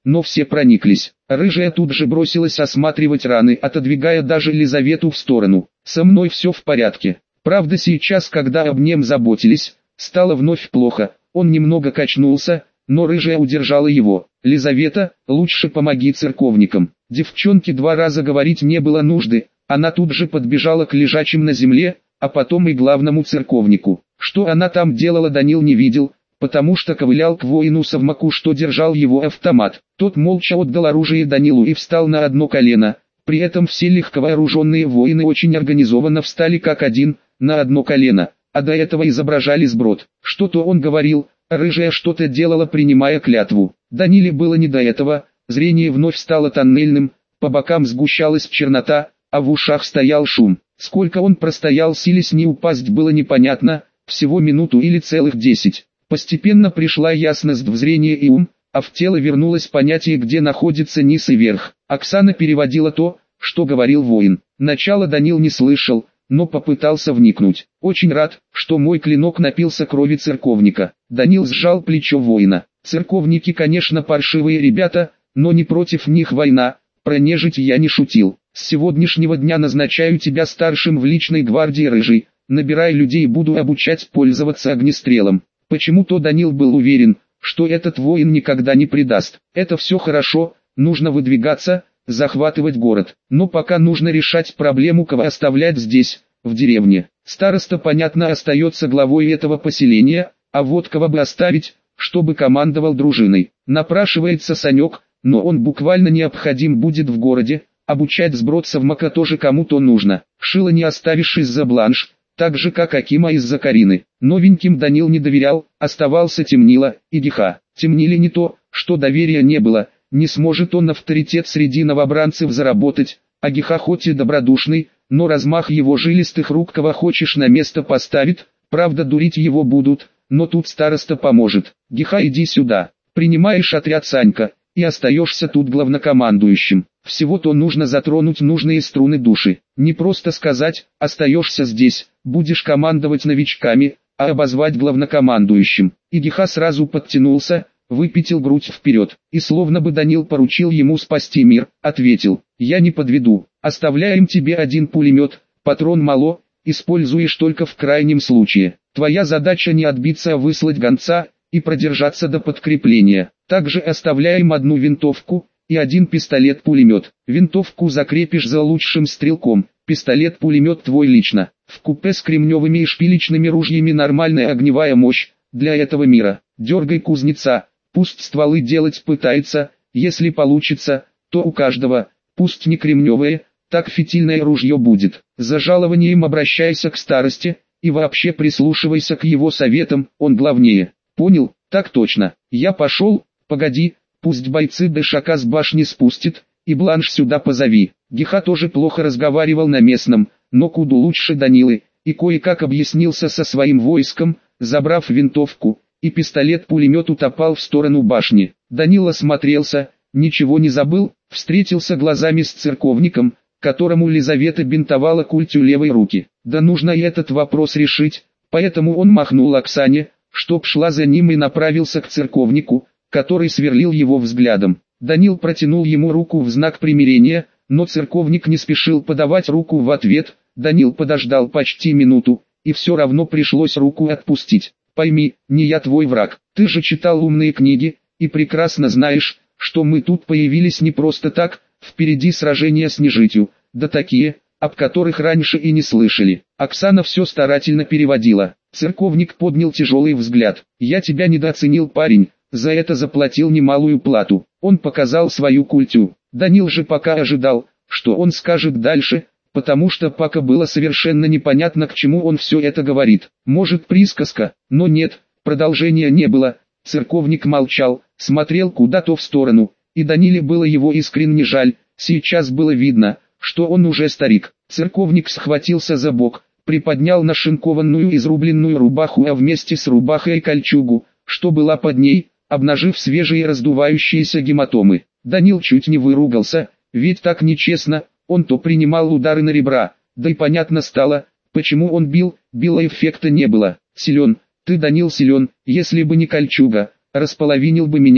но все прониклись. Рыжая тут же бросилась осматривать раны, отодвигая даже Лизавету в сторону. «Со мной все в порядке. Правда, сейчас, когда об нем заботились, стало вновь плохо». Он немного качнулся, но Рыжая удержала его. «Лизавета, лучше помоги церковникам». Девчонке два раза говорить не было нужды, она тут же подбежала к лежачим на земле, а потом и главному церковнику. Что она там делала, Данил не видел, потому что ковылял к воину Совмаку, что держал его автомат. Тот молча отдал оружие Данилу и встал на одно колено. При этом все легковооруженные воины очень организованно встали как один, на одно колено, а до этого изображали сброд. Что-то он говорил, Рыжая что-то делала, принимая клятву. Даниле было не до этого, зрение вновь стало тоннельным, по бокам сгущалась чернота, а в ушах стоял шум. Сколько он простоял, силясь не упасть, было непонятно, всего минуту или целых десять. Постепенно пришла ясность в зрение и ум, а в тело вернулось понятие, где находится низ и верх. Оксана переводила то, что говорил воин. Начало Данил не слышал, но попытался вникнуть. «Очень рад, что мой клинок напился крови церковника». Данил сжал плечо воина. «Церковники, конечно, паршивые ребята, но не против них война, про нежить я не шутил. С сегодняшнего дня назначаю тебя старшим в личной гвардии Рыжий, набирай людей, буду обучать пользоваться огнестрелом». Почему-то Данил был уверен, что этот воин никогда не предаст. Это все хорошо, нужно выдвигаться, захватывать город. Но пока нужно решать проблему, кого оставлять здесь, в деревне. Староста, понятно, остается главой этого поселения, а вот кого бы оставить, чтобы командовал дружиной. Напрашивается Санек, но он буквально необходим будет в городе, обучать сброд Совмака тоже кому-то нужно. Шила не оставишь из-за Бланш, так же как Акима из-за Карины. Новеньким Данил не доверял, оставался Темнила и Гиха. Темниле не то, что доверия не было, не сможет он авторитет среди новобранцев заработать, а Гиха хоть и добродушный, но размах его жилистых рук кого хочешь на место поставит, правда дурить его будут, но тут староста поможет. Гиха, иди сюда, принимаешь отряд Санька, и остаешься тут главнокомандующим. Всего-то нужно затронуть нужные струны души. Не просто сказать, остаешься здесь, будешь командовать новичками, а обозвать главнокомандующим. И Гиха сразу подтянулся, выпятил грудь вперед, и словно бы Данил поручил ему спасти мир, ответил: «Я не подведу, оставляем тебе один пулемет, патрон мало, используешь только в крайнем случае. Твоя задача не отбиться, а выслать гонца, и продержаться до подкрепления. Также оставляем одну винтовку и один пистолет-пулемет. Винтовку закрепишь за лучшим стрелком, пистолет-пулемет твой лично. В купе с кремневыми и шпилечными ружьями нормальная огневая мощь для этого мира. Дергай кузнеца, пусть стволы делать пытается, если получится, то у каждого, пусть не кремневое, так фитильное ружье будет. За жалованием обращайся к старости, и вообще прислушивайся к его советам, он главнее». «Понял, так точно. Я пошел, погоди, пусть бойцы Дэшака с башни спустят, и Бланш сюда позови». Гиха тоже плохо разговаривал на местном, но куда лучше Данилы, и кое-как объяснился со своим войском, забрав винтовку, и пистолет-пулемет утопал в сторону башни. Данил осмотрелся, ничего не забыл, встретился глазами с церковником, которому Лизавета бинтовала культю левой руки. Да нужно и этот вопрос решить, поэтому он махнул Оксане, чтоб шла за ним, и направился к церковнику, который сверлил его взглядом. Данил протянул ему руку в знак примирения, но церковник не спешил подавать руку в ответ. Данил подождал почти минуту, и все равно пришлось руку отпустить. «Пойми, не я твой враг, ты же читал умные книги, и прекрасно знаешь, что мы тут появились не просто так, впереди сражения с нежитью, да такие, об которых раньше и не слышали». Оксана все старательно переводила. Церковник поднял тяжелый взгляд. «Я тебя недооценил, парень, за это заплатил немалую плату». Он показал свою культю. Данил же пока ожидал, что он скажет дальше, потому что пока было совершенно непонятно, к чему он все это говорит. Может, присказка, но нет, продолжения не было. Церковник молчал, смотрел куда-то в сторону, и Даниле было его искренне жаль. Сейчас было видно, что он уже старик. Церковник схватился за бок, приподнял нашинкованную изрубленную рубаху, а вместе с рубахой кольчугу, что была под ней, обнажив свежие раздувающиеся гематомы. Данил чуть не выругался, ведь так нечестно, он то принимал удары на ребра, да и понятно стало, почему он бил, била эффекта не было. «Силен, ты, Данил, силен, если бы не кольчуга, располовинил бы меня,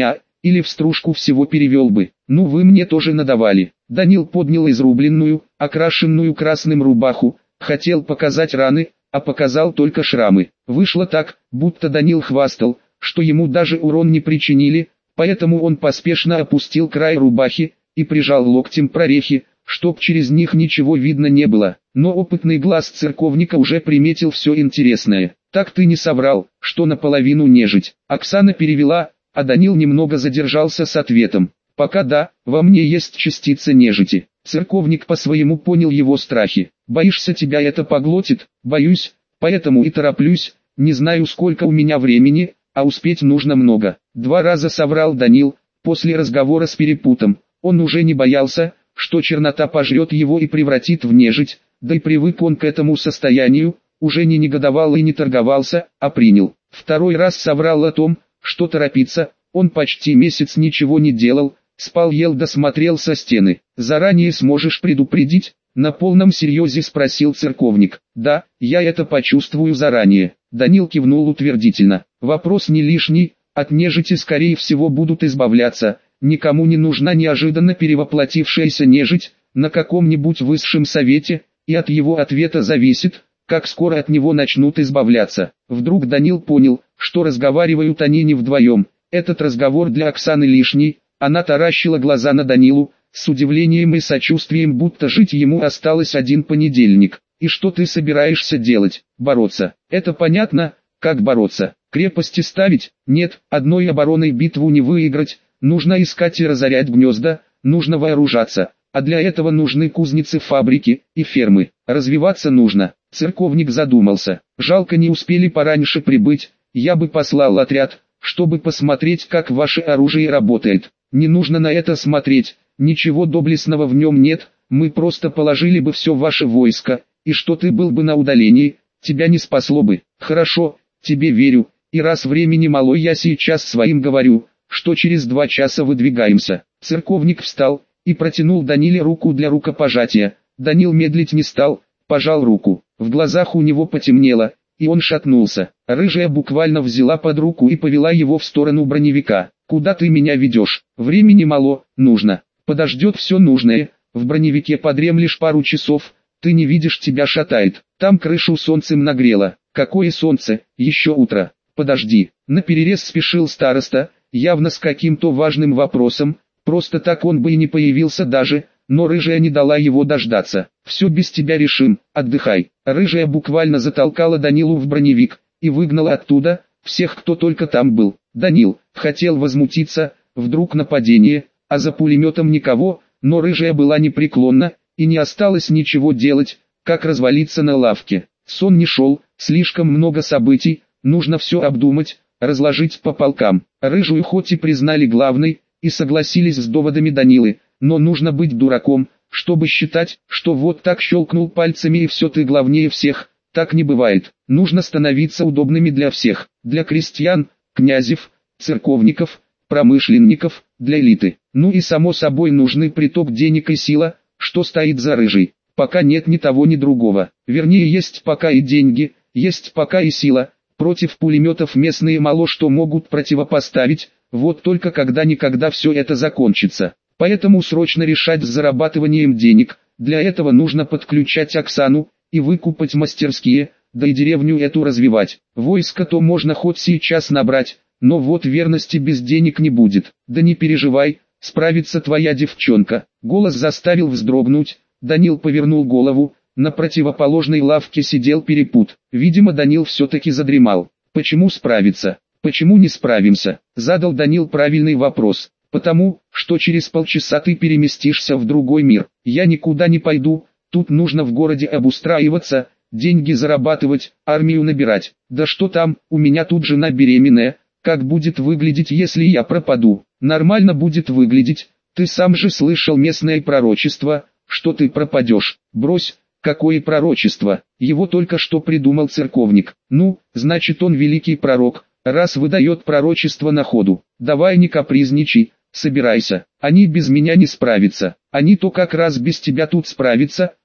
или в стружку всего перевел бы. Ну вы мне тоже надавали. Данил поднял изрубленную, окрашенную красным рубаху, хотел показать раны, а показал только шрамы. Вышло так, будто Данил хвастал, что ему даже урон не причинили, поэтому он поспешно опустил край рубахи и прижал локтем прорехи, чтоб через них ничего видно не было. Но опытный глаз церковника уже приметил все интересное. «Так ты не соврал, что наполовину нежить?» Оксана перевела, а Данил немного задержался с ответом. «Пока да, во мне есть частица нежити». Церковник по-своему понял его страхи. «Боишься, тебя это поглотит?» «Боюсь, поэтому и тороплюсь, не знаю, сколько у меня времени, а успеть нужно много». Два раза соврал Данил, после разговора с Перепутом. Он уже не боялся, что чернота пожрет его и превратит в нежить, да и привык он к этому состоянию, уже не негодовал и не торговался, а принял. Второй раз соврал о том, что торопиться, он почти месяц ничего не делал, спал, ел да смотрел со стены. «Заранее сможешь предупредить?» — на полном серьезе спросил церковник. «Да, я это почувствую заранее». Данил кивнул утвердительно. «Вопрос не лишний, от нежити скорее всего будут избавляться, никому не нужна неожиданно перевоплотившаяся нежить, на каком-нибудь высшем совете, и от его ответа зависит, как скоро от него начнут избавляться». Вдруг Данил понял, что разговаривают они не вдвоем. Этот разговор для Оксаны лишний. Она таращила глаза на Данилу, с удивлением и сочувствием, будто жить ему осталось один понедельник. «И что ты собираешься делать? Бороться?» «Это понятно, как бороться. Крепости ставить? Нет, одной обороной битву не выиграть, нужно искать и разорять гнезда, нужно вооружаться, а для этого нужны кузницы, фабрики и фермы. Развиваться нужно». Церковник задумался. «Жалко, не успели пораньше прибыть, я бы послал отряд, чтобы посмотреть, как ваше оружие работает». «Не нужно на это смотреть, ничего доблестного в нем нет, мы просто положили бы все ваше войско, и что ты был бы на удалении, тебя не спасло бы». «Хорошо, тебе верю, и раз времени мало, я сейчас своим говорю, что через два часа выдвигаемся». Церковник встал и протянул Даниле руку для рукопожатия. Данил медлить не стал, пожал руку. В глазах у него потемнело, и он шатнулся. Рыжая буквально взяла под руку и повела его в сторону броневика. «Куда ты меня ведешь? Времени мало, нужно. Подождет все нужное, в броневике подремлешь пару часов, ты не видишь, тебя шатает. Там крышу солнцем нагрело». «Какое солнце, еще утро. Подожди». Наперерез спешил староста, явно с каким-то важным вопросом, просто так он бы и не появился даже, но рыжая не дала его дождаться. «Все без тебя решим, отдыхай». Рыжая буквально затолкала Данилу в броневик и выгнала оттуда всех, кто только там был. Данил хотел возмутиться, вдруг нападение, а за пулеметом никого, но рыжая была непреклонна, и не осталось ничего делать, как развалиться на лавке. Сон не шел, слишком много событий, нужно все обдумать, разложить по полкам. Рыжую хоть и признали главной, и согласились с доводами Данилы, но нужно быть дураком, чтобы считать, что вот так щелкнул пальцами и все, ты главнее всех. Так не бывает. Нужно становиться удобными для всех, для крестьян, князев, церковников, промышленников, для элиты. Ну и само собой нужны приток денег и сила, что стоит за рыжей. Пока нет ни того ни другого. Вернее, есть пока и деньги, есть пока и сила. Против пулеметов местные мало что могут противопоставить, вот только когда-никогда все это закончится. Поэтому срочно решать с зарабатыванием денег, для этого нужно подключать Оксану и выкупать мастерские, да и деревню эту развивать. Войско-то можно хоть сейчас набрать, но вот верности без денег не будет. Да не переживай, справится твоя девчонка. Голос заставил вздрогнуть. Данил повернул голову, на противоположной лавке сидел Перепут. Видимо, Данил все-таки задремал. «Почему справится? Почему не справимся?» Задал Данил правильный вопрос. «Потому, что через полчаса ты переместишься в другой мир. Я никуда не пойду, тут нужно в городе обустраиваться, деньги зарабатывать, армию набирать. Да что там, у меня тут жена беременная, как будет выглядеть, если я пропаду?» «Нормально будет выглядеть, ты сам же слышал местное пророчество, что ты пропадешь». «Брось, какое пророчество, его только что придумал церковник». «Ну, значит он великий пророк, раз выдает пророчество на ходу. Давай не капризничай, собирайся, они без меня не справятся, они то как раз без тебя тут справятся,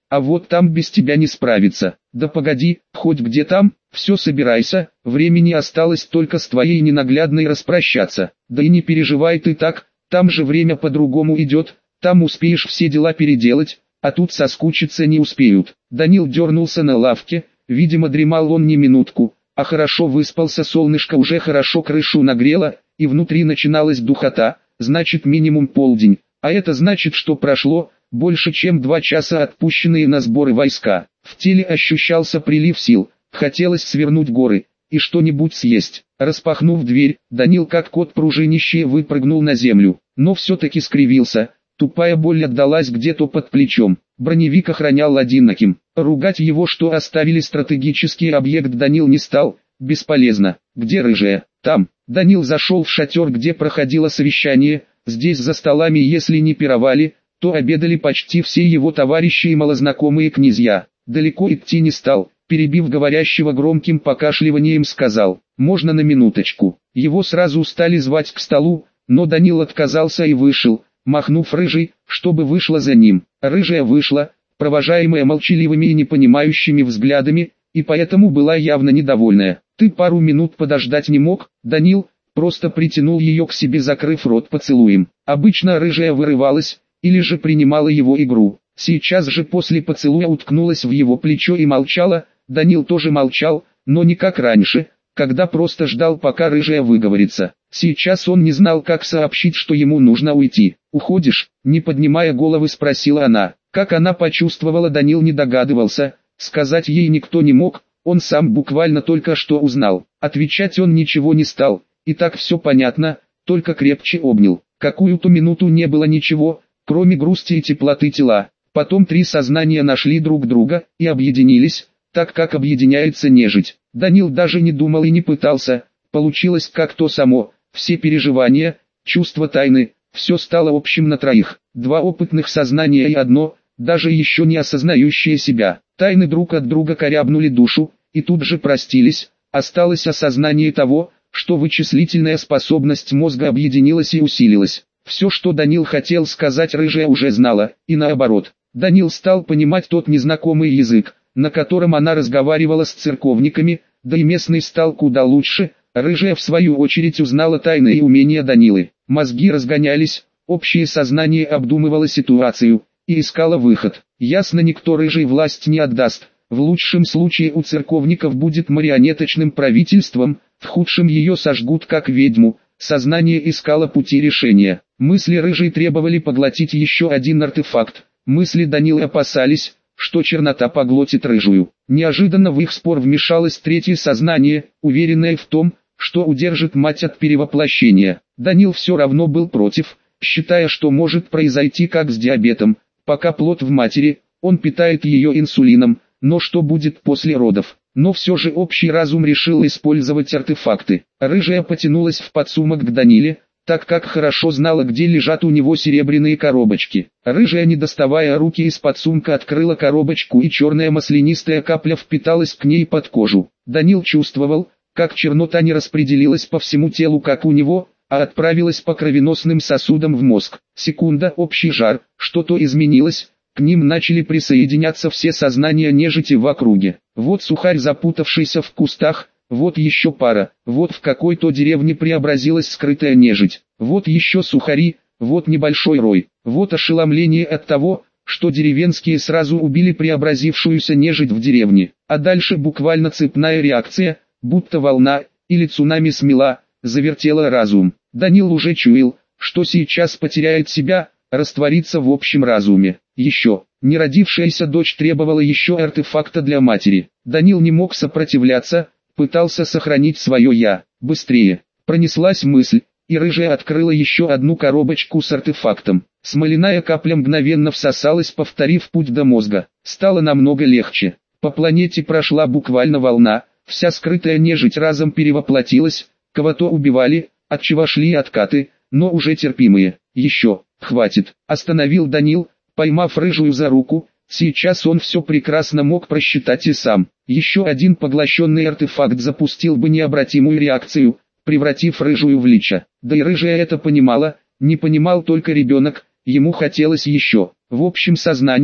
а вот там без тебя не справится. Да погоди, хоть где там, все собирайся, времени осталось только с твоей ненаглядной распрощаться. Да и не переживай ты так, там же время по-другому идет, там успеешь все дела переделать, а тут соскучиться не успеют. Данил дернулся на лавке, видимо дремал он не минутку, а хорошо выспался, солнышко уже хорошо крышу нагрело, и внутри начиналась духота, значит минимум полдень, а это значит, что прошло больше чем два часа отпущенные на сборы войска. В теле ощущался прилив сил, хотелось свернуть горы и что-нибудь съесть. Распахнув дверь, Данил как кот пружинищий выпрыгнул на землю, но все-таки скривился, тупая боль отдалась где-то под плечом. Броневик охранял одиноким, ругать его, что оставили стратегический объект, Данил не стал, бесполезно. Где рыжая? Там. Данил зашел в шатер, где проходило совещание, здесь за столами если не пировали, то обедали почти все его товарищи и малознакомые князья. Далеко идти не стал, перебив говорящего громким покашливанием, сказал: «Можно на минуточку?» Его сразу стали звать к столу, но Данил отказался и вышел, махнув рыжей, чтобы вышла за ним. Рыжая вышла, провожаемая молчаливыми и непонимающими взглядами, и поэтому была явно недовольная. «Ты пару минут подождать не мог?» Данил просто притянул ее к себе, закрыв рот поцелуем. Обычно рыжая вырывалась, или же принимала его игру. Сейчас же после поцелуя уткнулась в его плечо и молчала. Данил тоже молчал, но не как раньше, когда просто ждал, пока рыжая выговорится. Сейчас он не знал, как сообщить, что ему нужно уйти. «Уходишь?» — не поднимая головы, спросила она. Как она почувствовала, Данил не догадывался, сказать ей никто не мог, он сам буквально только что узнал. Отвечать он ничего не стал, и так все понятно, только крепче обнял. Какую-то минуту не было ничего, кроме грусти и теплоты тела. Потом три сознания нашли друг друга и объединились, так как объединяется нежить. Данил даже не думал и не пытался, получилось как-то само, все переживания, чувства, тайны, все стало общим на троих. Два опытных сознания и одно, даже еще не осознающее себя. Тайны друг от друга корябнули душу, и тут же простились, осталось осознание того, что вычислительная способность мозга объединилась и усилилась. Все, что Данил хотел сказать, рыжая уже знала, и наоборот. Данил стал понимать тот незнакомый язык, на котором она разговаривала с церковниками, да и местный стал куда лучше. Рыжая в свою очередь узнала тайны и умения Данилы. Мозги разгонялись, общее сознание обдумывало ситуацию и искало выход. Ясно, никто рыжей власть не отдаст. В лучшем случае у церковников будет марионеточным правительством, в худшем ее сожгут как ведьму. Сознание искало пути решения. Мысли рыжей требовали поглотить еще один артефакт. Мысли Данилы опасались, что чернота поглотит рыжую. Неожиданно в их спор вмешалось третье сознание, уверенное в том, что удержит мать от перевоплощения. Данил все равно был против, считая, что может произойти как с диабетом. Пока плод в матери, он питает ее инсулином, но что будет после родов? Но все же общий разум решил использовать артефакты. Рыжая потянулась в подсумок к Даниле, так как хорошо знала, где лежат у него серебряные коробочки. Рыжая, не доставая руки из подсумка, открыла коробочку, и черная маслянистая капля впиталась к ней под кожу. Данил чувствовал, как чернота не распределилась по всему телу, как у него, а отправилась по кровеносным сосудам в мозг. Секунда, общий жар, что-то изменилось. К ним начали присоединяться все сознания нежити в округе. Вот сухарь, запутавшийся в кустах, вот еще пара, вот в какой-то деревне преобразилась скрытая нежить, вот еще сухари, вот небольшой рой, вот ошеломление от того, что деревенские сразу убили преобразившуюся нежить в деревне, а дальше буквально цепная реакция, будто волна или цунами смела, завертела разум. Данил уже чуял, что сейчас потеряет себя, растворится в общем разуме. Еще, неродившаяся дочь требовала еще артефакта для матери. Данил не мог сопротивляться, пытался сохранить свое «я». Быстрее. Пронеслась мысль, и рыжая открыла еще одну коробочку с артефактом. Смоляная капля мгновенно всосалась, повторив путь до мозга. Стало намного легче. По планете прошла буквально волна, вся скрытая нежить разом перевоплотилась, кого-то убивали, отчего шли откаты, но уже терпимые. Еще, хватит, остановил Данил, поймав рыжую за руку. Сейчас он все прекрасно мог просчитать и сам. Еще один поглощенный артефакт запустил бы необратимую реакцию, превратив рыжую в лича. Да и рыжая это понимала, не понимал только ребенок, ему хотелось еще. В общем сознании,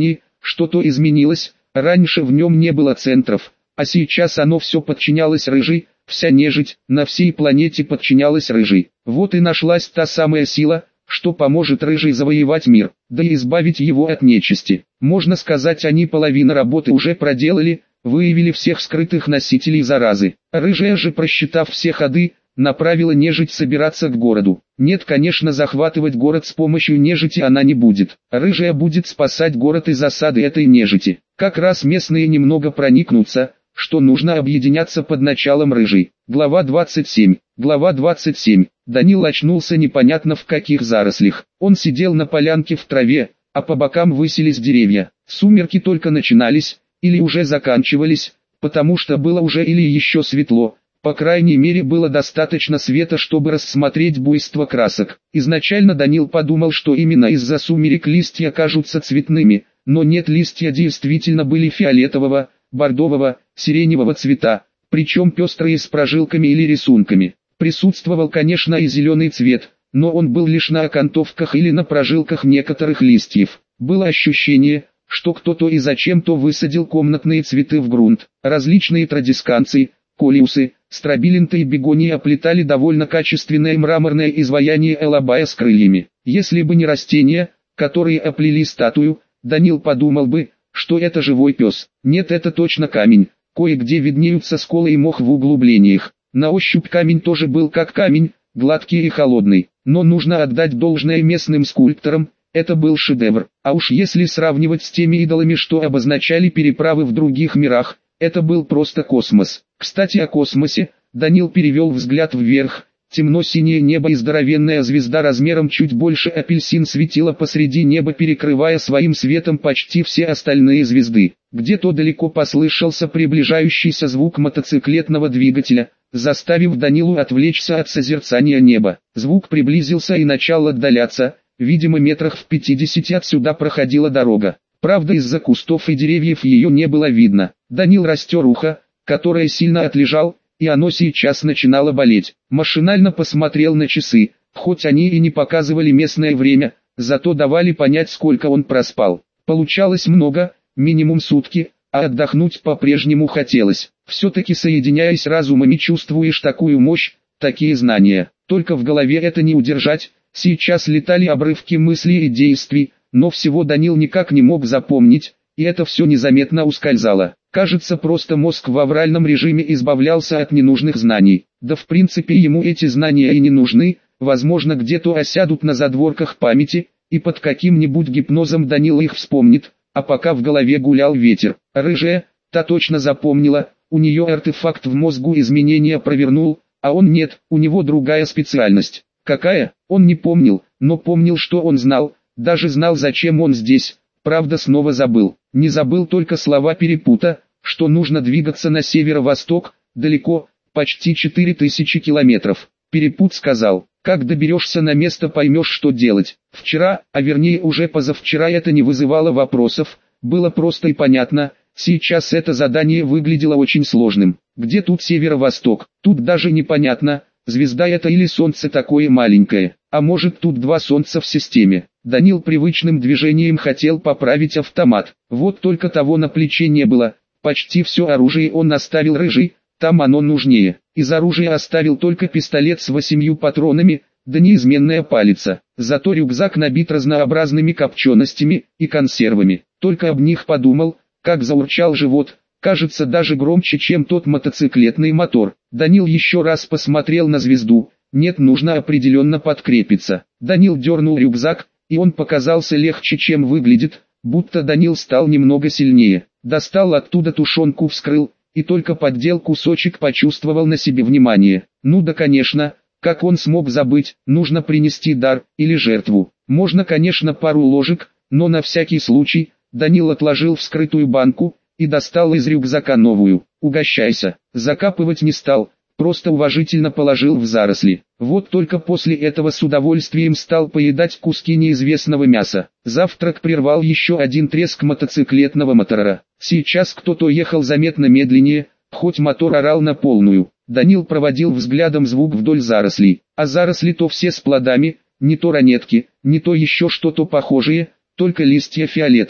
Что-то изменилось, раньше в нем не было центров, а сейчас оно все подчинялось рыжей, вся нежить на всей планете подчинялась рыжей. Вот и нашлась та самая сила, что поможет рыжей завоевать мир, да и избавить его от нечисти. Можно сказать, они половину работы уже проделали, выявили всех скрытых носителей заразы. Рыжая же, просчитав все ходы, направила нежить собираться к городу. Нет, конечно, захватывать город с помощью нежити она не будет. Рыжая будет спасать город из засады этой нежити. Как раз местные немного проникнутся, что нужно объединяться под началом рыжей. Глава двадцать семь. Глава двадцать семь. Данил очнулся непонятно в каких зарослях. Он сидел на полянке в траве, а по бокам высились деревья. Сумерки только начинались, или уже заканчивались, потому что было уже или еще светло. По крайней мере, было достаточно света, чтобы рассмотреть буйство красок. Изначально Данил подумал, что именно из-за сумерек листья кажутся цветными, но нет, листья действительно были фиолетового, бордового, сиреневого цвета, причем пестрые с прожилками или рисунками. Присутствовал, конечно, и зеленый цвет, но он был лишь на окантовках или на прожилках некоторых листьев. Было ощущение, что кто-то и зачем-то высадил комнатные цветы в грунт. Различные традисканции, колиусы, стробилинты и бегонии оплетали довольно качественное мраморное изваяние Элабая с крыльями. Если бы не растения, которые оплели статую, Данил подумал бы, что это живой пес. Нет, это точно камень. Кое-где виднеются сколы и мох в углублениях. На ощупь камень тоже был как камень, гладкий и холодный. Но нужно отдать должное местным скульпторам, это был шедевр. А уж если сравнивать с теми идолами, что обозначали переправы в других мирах, это был просто космос. Кстати, о космосе. Данил перевел взгляд вверх. Темно-синее небо и здоровенная звезда размером чуть больше апельсин светила посреди неба, перекрывая своим светом почти все остальные звезды. Где-то далеко послышался приближающийся звук мотоциклетного двигателя, заставив Данилу отвлечься от созерцания неба. Звук приблизился и начал отдаляться, видимо метрах в пятидесяти отсюда проходила дорога. Правда, из-за кустов и деревьев ее не было видно. Данил растер ухо, которое сильно отлежал, и оно сейчас начинало болеть. Машинально посмотрел на часы, хоть они и не показывали местное время, зато давали понять, сколько он проспал. Получалось много, минимум сутки, а отдохнуть по-прежнему хотелось. Все-таки, соединяясь разумами, чувствуешь такую мощь, такие знания. Только в голове это не удержать. Сейчас летали обрывки мыслей и действий, но всего Данил никак не мог запомнить, и это все незаметно ускользало. Кажется, просто мозг в авральном режиме избавлялся от ненужных знаний. Да в принципе ему эти знания и не нужны, возможно где-то осядут на задворках памяти, и под каким-нибудь гипнозом Данил их вспомнит, а пока в голове гулял ветер. Рыжая, та точно запомнила, у нее артефакт в мозгу изменения провернул, а он нет, у него другая специальность. Какая? Он не помнил, но помнил, что он знал, даже знал, зачем он здесь, правда снова забыл. Не забыл только слова Перепута, что нужно двигаться на северо-восток, далеко, почти четыре тысячи километров. Перепут сказал, как доберешься на место, поймешь, что делать. Вчера, а вернее уже позавчера, это не вызывало вопросов, было просто и понятно. Сейчас это задание выглядело очень сложным. Где тут северо-восток? Тут даже непонятно, звезда это или солнце такое маленькое, а может тут два солнца в системе. Данил привычным движением хотел поправить автомат, вот только того на плече не было. Почти все оружие он оставил рыжий, там оно нужнее. Из оружия оставил только пистолет с восемью патронами, да неизменная палица. Зато рюкзак набит разнообразными копченостями и консервами. Только об них подумал, как заурчал живот, кажется даже громче, чем тот мотоциклетный мотор. Данил еще раз посмотрел на звезду, нет, нужно определенно подкрепиться. Данил дернул рюкзак, и он показался легче, чем выглядит, будто Данил стал немного сильнее. Достал оттуда тушенку, вскрыл, и только поддел кусочек, почувствовал на себе внимание. Ну да, конечно, как он смог забыть, нужно принести дар, или жертву. Можно, конечно, пару ложек, но на всякий случай, Данил отложил вскрытую банку, и достал из рюкзака новую. Угощайся. Закапывать не стал, просто уважительно положил в заросли. Вот только после этого с удовольствием стал поедать куски неизвестного мяса. Завтрак прервал еще один треск мотоциклетного мотора. Сейчас кто-то ехал заметно медленнее, хоть мотор орал на полную. Данил проводил взглядом звук вдоль зарослей. А заросли то все с плодами, не то ранетки, не то еще что-то похожее, только листья фиолетовые.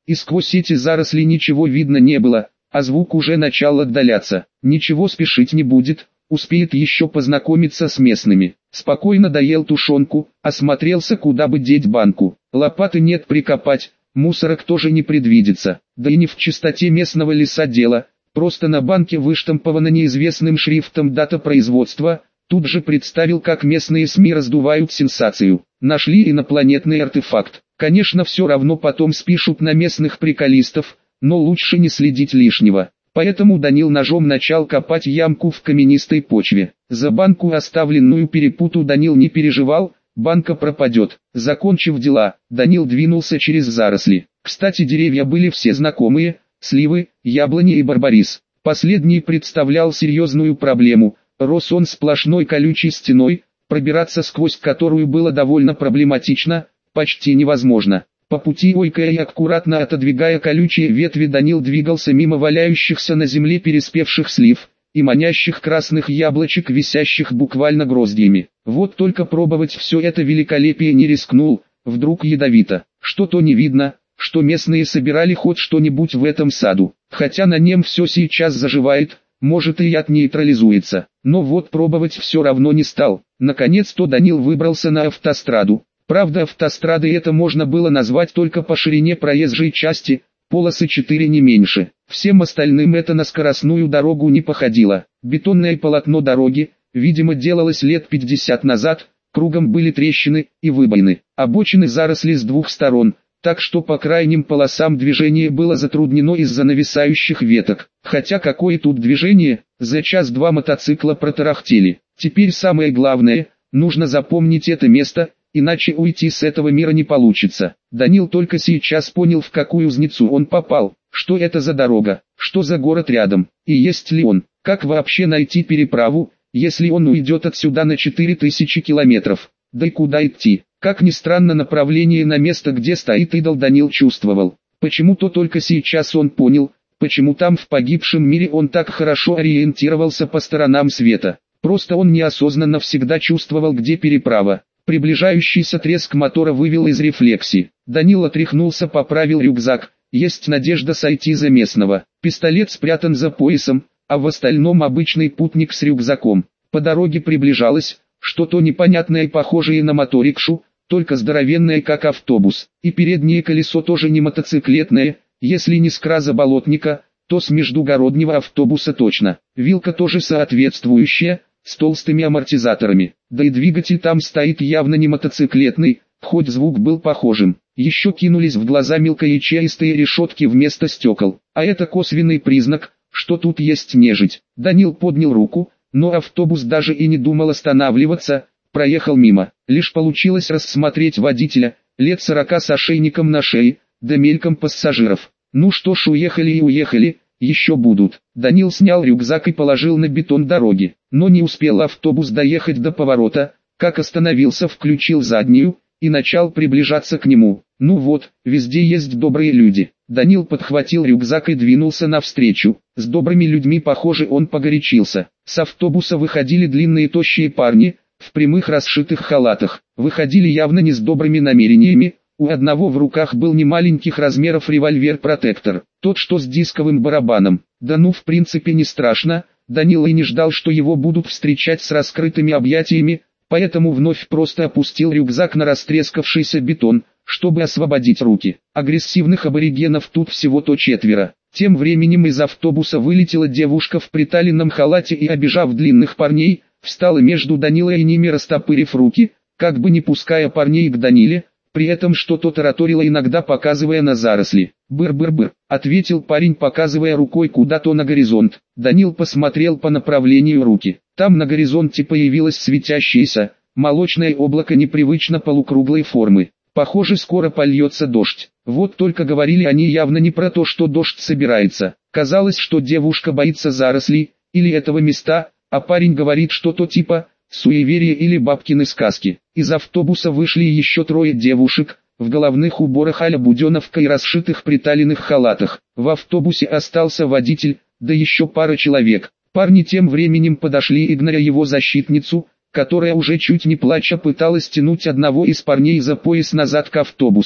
и сквозь эти заросли ничего видно не было, а звук уже начал отдаляться. Ничего, спешить не будет, успеет еще познакомиться с местными. Спокойно доел тушенку, осмотрелся, куда бы деть банку. Лопаты нет прикопать, мусорок тоже не предвидится, да и не в чистоте местного леса дело, просто на банке выштамповано неизвестным шрифтом дата производства. Тут же представил, как местные СМИ раздувают сенсацию. Нашли инопланетный артефакт. Конечно, все равно потом спишут на местных приколистов, но лучше не следить лишнего. Поэтому Данил ножом начал копать ямку в каменистой почве. За банку, оставленную перепуту, Данил не переживал, банка пропадет. Закончив дела, Данил двинулся через заросли. Кстати, деревья были все знакомые: сливы, яблони и барбарис. Последний представлял серьезную проблему. Рос он сплошной колючей стеной, пробираться сквозь которую было довольно проблематично, почти невозможно. По пути, ойкая и аккуратно отодвигая колючие ветви, Данил двигался мимо валяющихся на земле переспевших слив и манящих красных яблочек, висящих буквально гроздьями. Вот только пробовать все это великолепие не рискнул, вдруг ядовито. Что-то не видно, что местные собирали хоть что-нибудь в этом саду. Хотя на нем все сейчас заживает, может и яд нейтрализуется. Но вот пробовать все равно не стал. Наконец-то Данил выбрался на автостраду. Правда, автострадой это можно было назвать только по ширине проезжей части, полосы четыре не меньше. Всем остальным это на скоростную дорогу не походило. Бетонное полотно дороги, видимо, делалось лет пятьдесят назад, кругом были трещины и выбоины. Обочины заросли с двух сторон, так что по крайним полосам движение было затруднено из-за нависающих веток. Хотя какое тут движение, за час-два мотоцикла протарахтели. Теперь самое главное, нужно запомнить это место, иначе уйти с этого мира не получится. Данил только сейчас понял, в какую узницу он попал, что это за дорога, что за город рядом, и есть ли он, как вообще найти переправу, если он уйдет отсюда на четыре тысячи километров, да и куда идти. Как ни странно, направление на место, где стоит идол, Данил чувствовал. Почему-то только сейчас он понял, почему там в погибшем мире он так хорошо ориентировался по сторонам света. Просто он неосознанно всегда чувствовал, где переправа. Приближающийся треск мотора вывел из рефлексии. Данил отряхнулся, поправил рюкзак. Есть надежда сойти за местного. Пистолет спрятан за поясом, а в остальном обычный путник с рюкзаком. По дороге приближалось что-то непонятное, похожее на моторикшу, только здоровенное, как автобус. И переднее колесо тоже не мотоциклетное, если не с краза-болотника, то с междугороднего автобуса точно. Вилка тоже соответствующая, с толстыми амортизаторами. Да и двигатель там стоит явно не мотоциклетный, хоть звук был похожим. Еще кинулись в глаза мелкоячеистые решетки вместо стекол. А это косвенный признак, что тут есть нежить. Данил поднял руку, но автобус даже и не думал останавливаться, проехал мимо. Лишь получилось рассмотреть водителя, лет сорока с ошейником на шее, да мельком пассажиров. Ну что ж, уехали и уехали, еще будут. Данил снял рюкзак и положил на бетон дороги. Но не успел автобус доехать до поворота, как остановился, включил заднюю и начал приближаться к нему. Ну вот, везде есть добрые люди. Данил подхватил рюкзак и двинулся навстречу. С добрыми людьми, похоже, он погорячился. С автобуса выходили длинные тощие парни, в прямых расшитых халатах. Выходили явно не с добрыми намерениями. У одного в руках был немаленьких размеров револьвер-протектор, тот что с дисковым барабаном. Да ну, в принципе, не страшно. Данил и не ждал, что его будут встречать с раскрытыми объятиями, поэтому вновь просто опустил рюкзак на растрескавшийся бетон, чтобы освободить руки. Агрессивных аборигенов тут всего-то четверо. Тем временем из автобуса вылетела девушка в приталенном халате и, обижав длинных парней, встала между Данилой и ними, растопырив руки, как бы не пуская парней к Даниле, при этом что-то тараторила, иногда показывая на заросли. «Быр-быр-быр», — ответил парень, показывая рукой куда-то на горизонт. Данил посмотрел по направлению руки. Там на горизонте появилось светящееся, молочное облако непривычно полукруглой формы. Похоже, скоро польется дождь. Вот только говорили они явно не про то, что дождь собирается. Казалось, что девушка боится зарослей, или этого места, а парень говорит что-то типа «суеверие» или «бабкины сказки». Из автобуса вышли еще трое девушек, в головных уборах а-ля буденовка и расшитых приталенных халатах. В автобусе остался водитель, да еще пара человек. Парни тем временем подошли, игнорируя его защитницу, которая уже чуть не плача пыталась тянуть одного из парней за пояс назад к автобусу.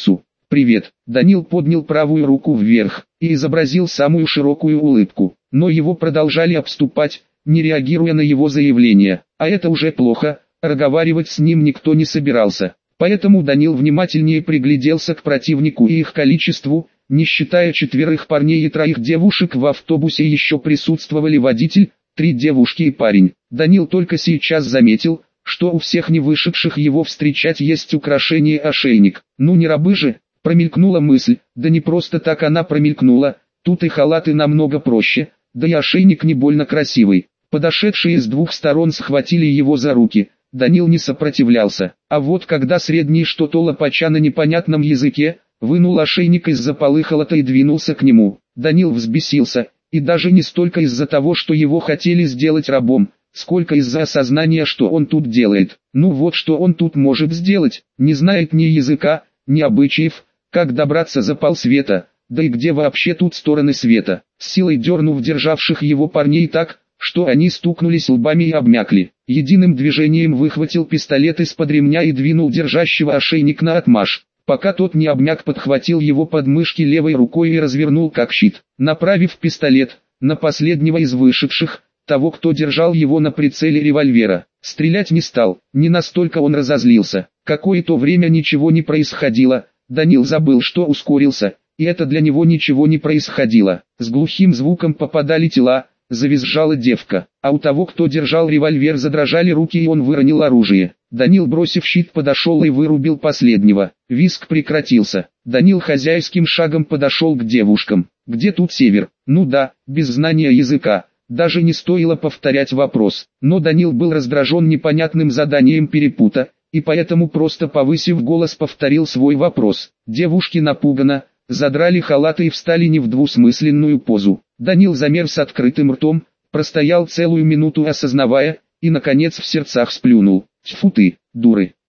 «Привет». Данил поднял правую руку вверх и изобразил самую широкую улыбку, но его продолжали обступать, не реагируя на его заявление, а это уже плохо, разговаривать с ним никто не собирался. Поэтому Данил внимательнее пригляделся к противнику и их количеству, не считая четверых парней и троих девушек. В автобусе еще присутствовали водитель, три девушки и парень. Данил только сейчас заметил, что у всех не вышедших его встречать есть украшение ошейник. Ну не рабы же, промелькнула мысль, да не просто так она промелькнула, тут и халаты намного проще, да и ошейник не больно красивый. Подошедшие с двух сторон схватили его за руки. Данил не сопротивлялся, а вот когда средний что-то лопача на непонятном языке, вынул ошейник из-за полы халата и двинулся к нему. Данил взбесился, и даже не столько из-за того, что его хотели сделать рабом, сколько из-за осознания, что он тут делает. Ну вот что он тут может сделать, не знает ни языка, ни обычаев, как добраться за полсвета, да и где вообще тут стороны света. С силой дернув державших его парней так, что они стукнулись лбами и обмякли. Единым движением выхватил пистолет из-под ремня и двинул держащего ошейник на отмаш. Пока тот не обмяк, подхватил его подмышки левой рукой и развернул как щит, направив пистолет на последнего из вышедших, того, кто держал его на прицеле револьвера. Стрелять не стал, не настолько он разозлился. Какое-то время ничего не происходило, Данил забыл, что ускорился, и это для него ничего не происходило. С глухим звуком попадали тела, завизжала девка, а у того, кто держал револьвер, задрожали руки и он выронил оружие. Данил, бросив щит, подошел и вырубил последнего. Визг прекратился. Данил хозяйским шагом подошел к девушкам. «Где тут север?» Ну да, без знания языка. Даже не стоило повторять вопрос. Но Данил был раздражен непонятным заданием перепута, и поэтому просто повысив голос повторил свой вопрос. Девушки напуганно задрали халаты и встали не в двусмысленную позу. Данил замер с открытым ртом, простоял целую минуту осознавая, и наконец в сердцах сплюнул. «Тьфу ты, дуры!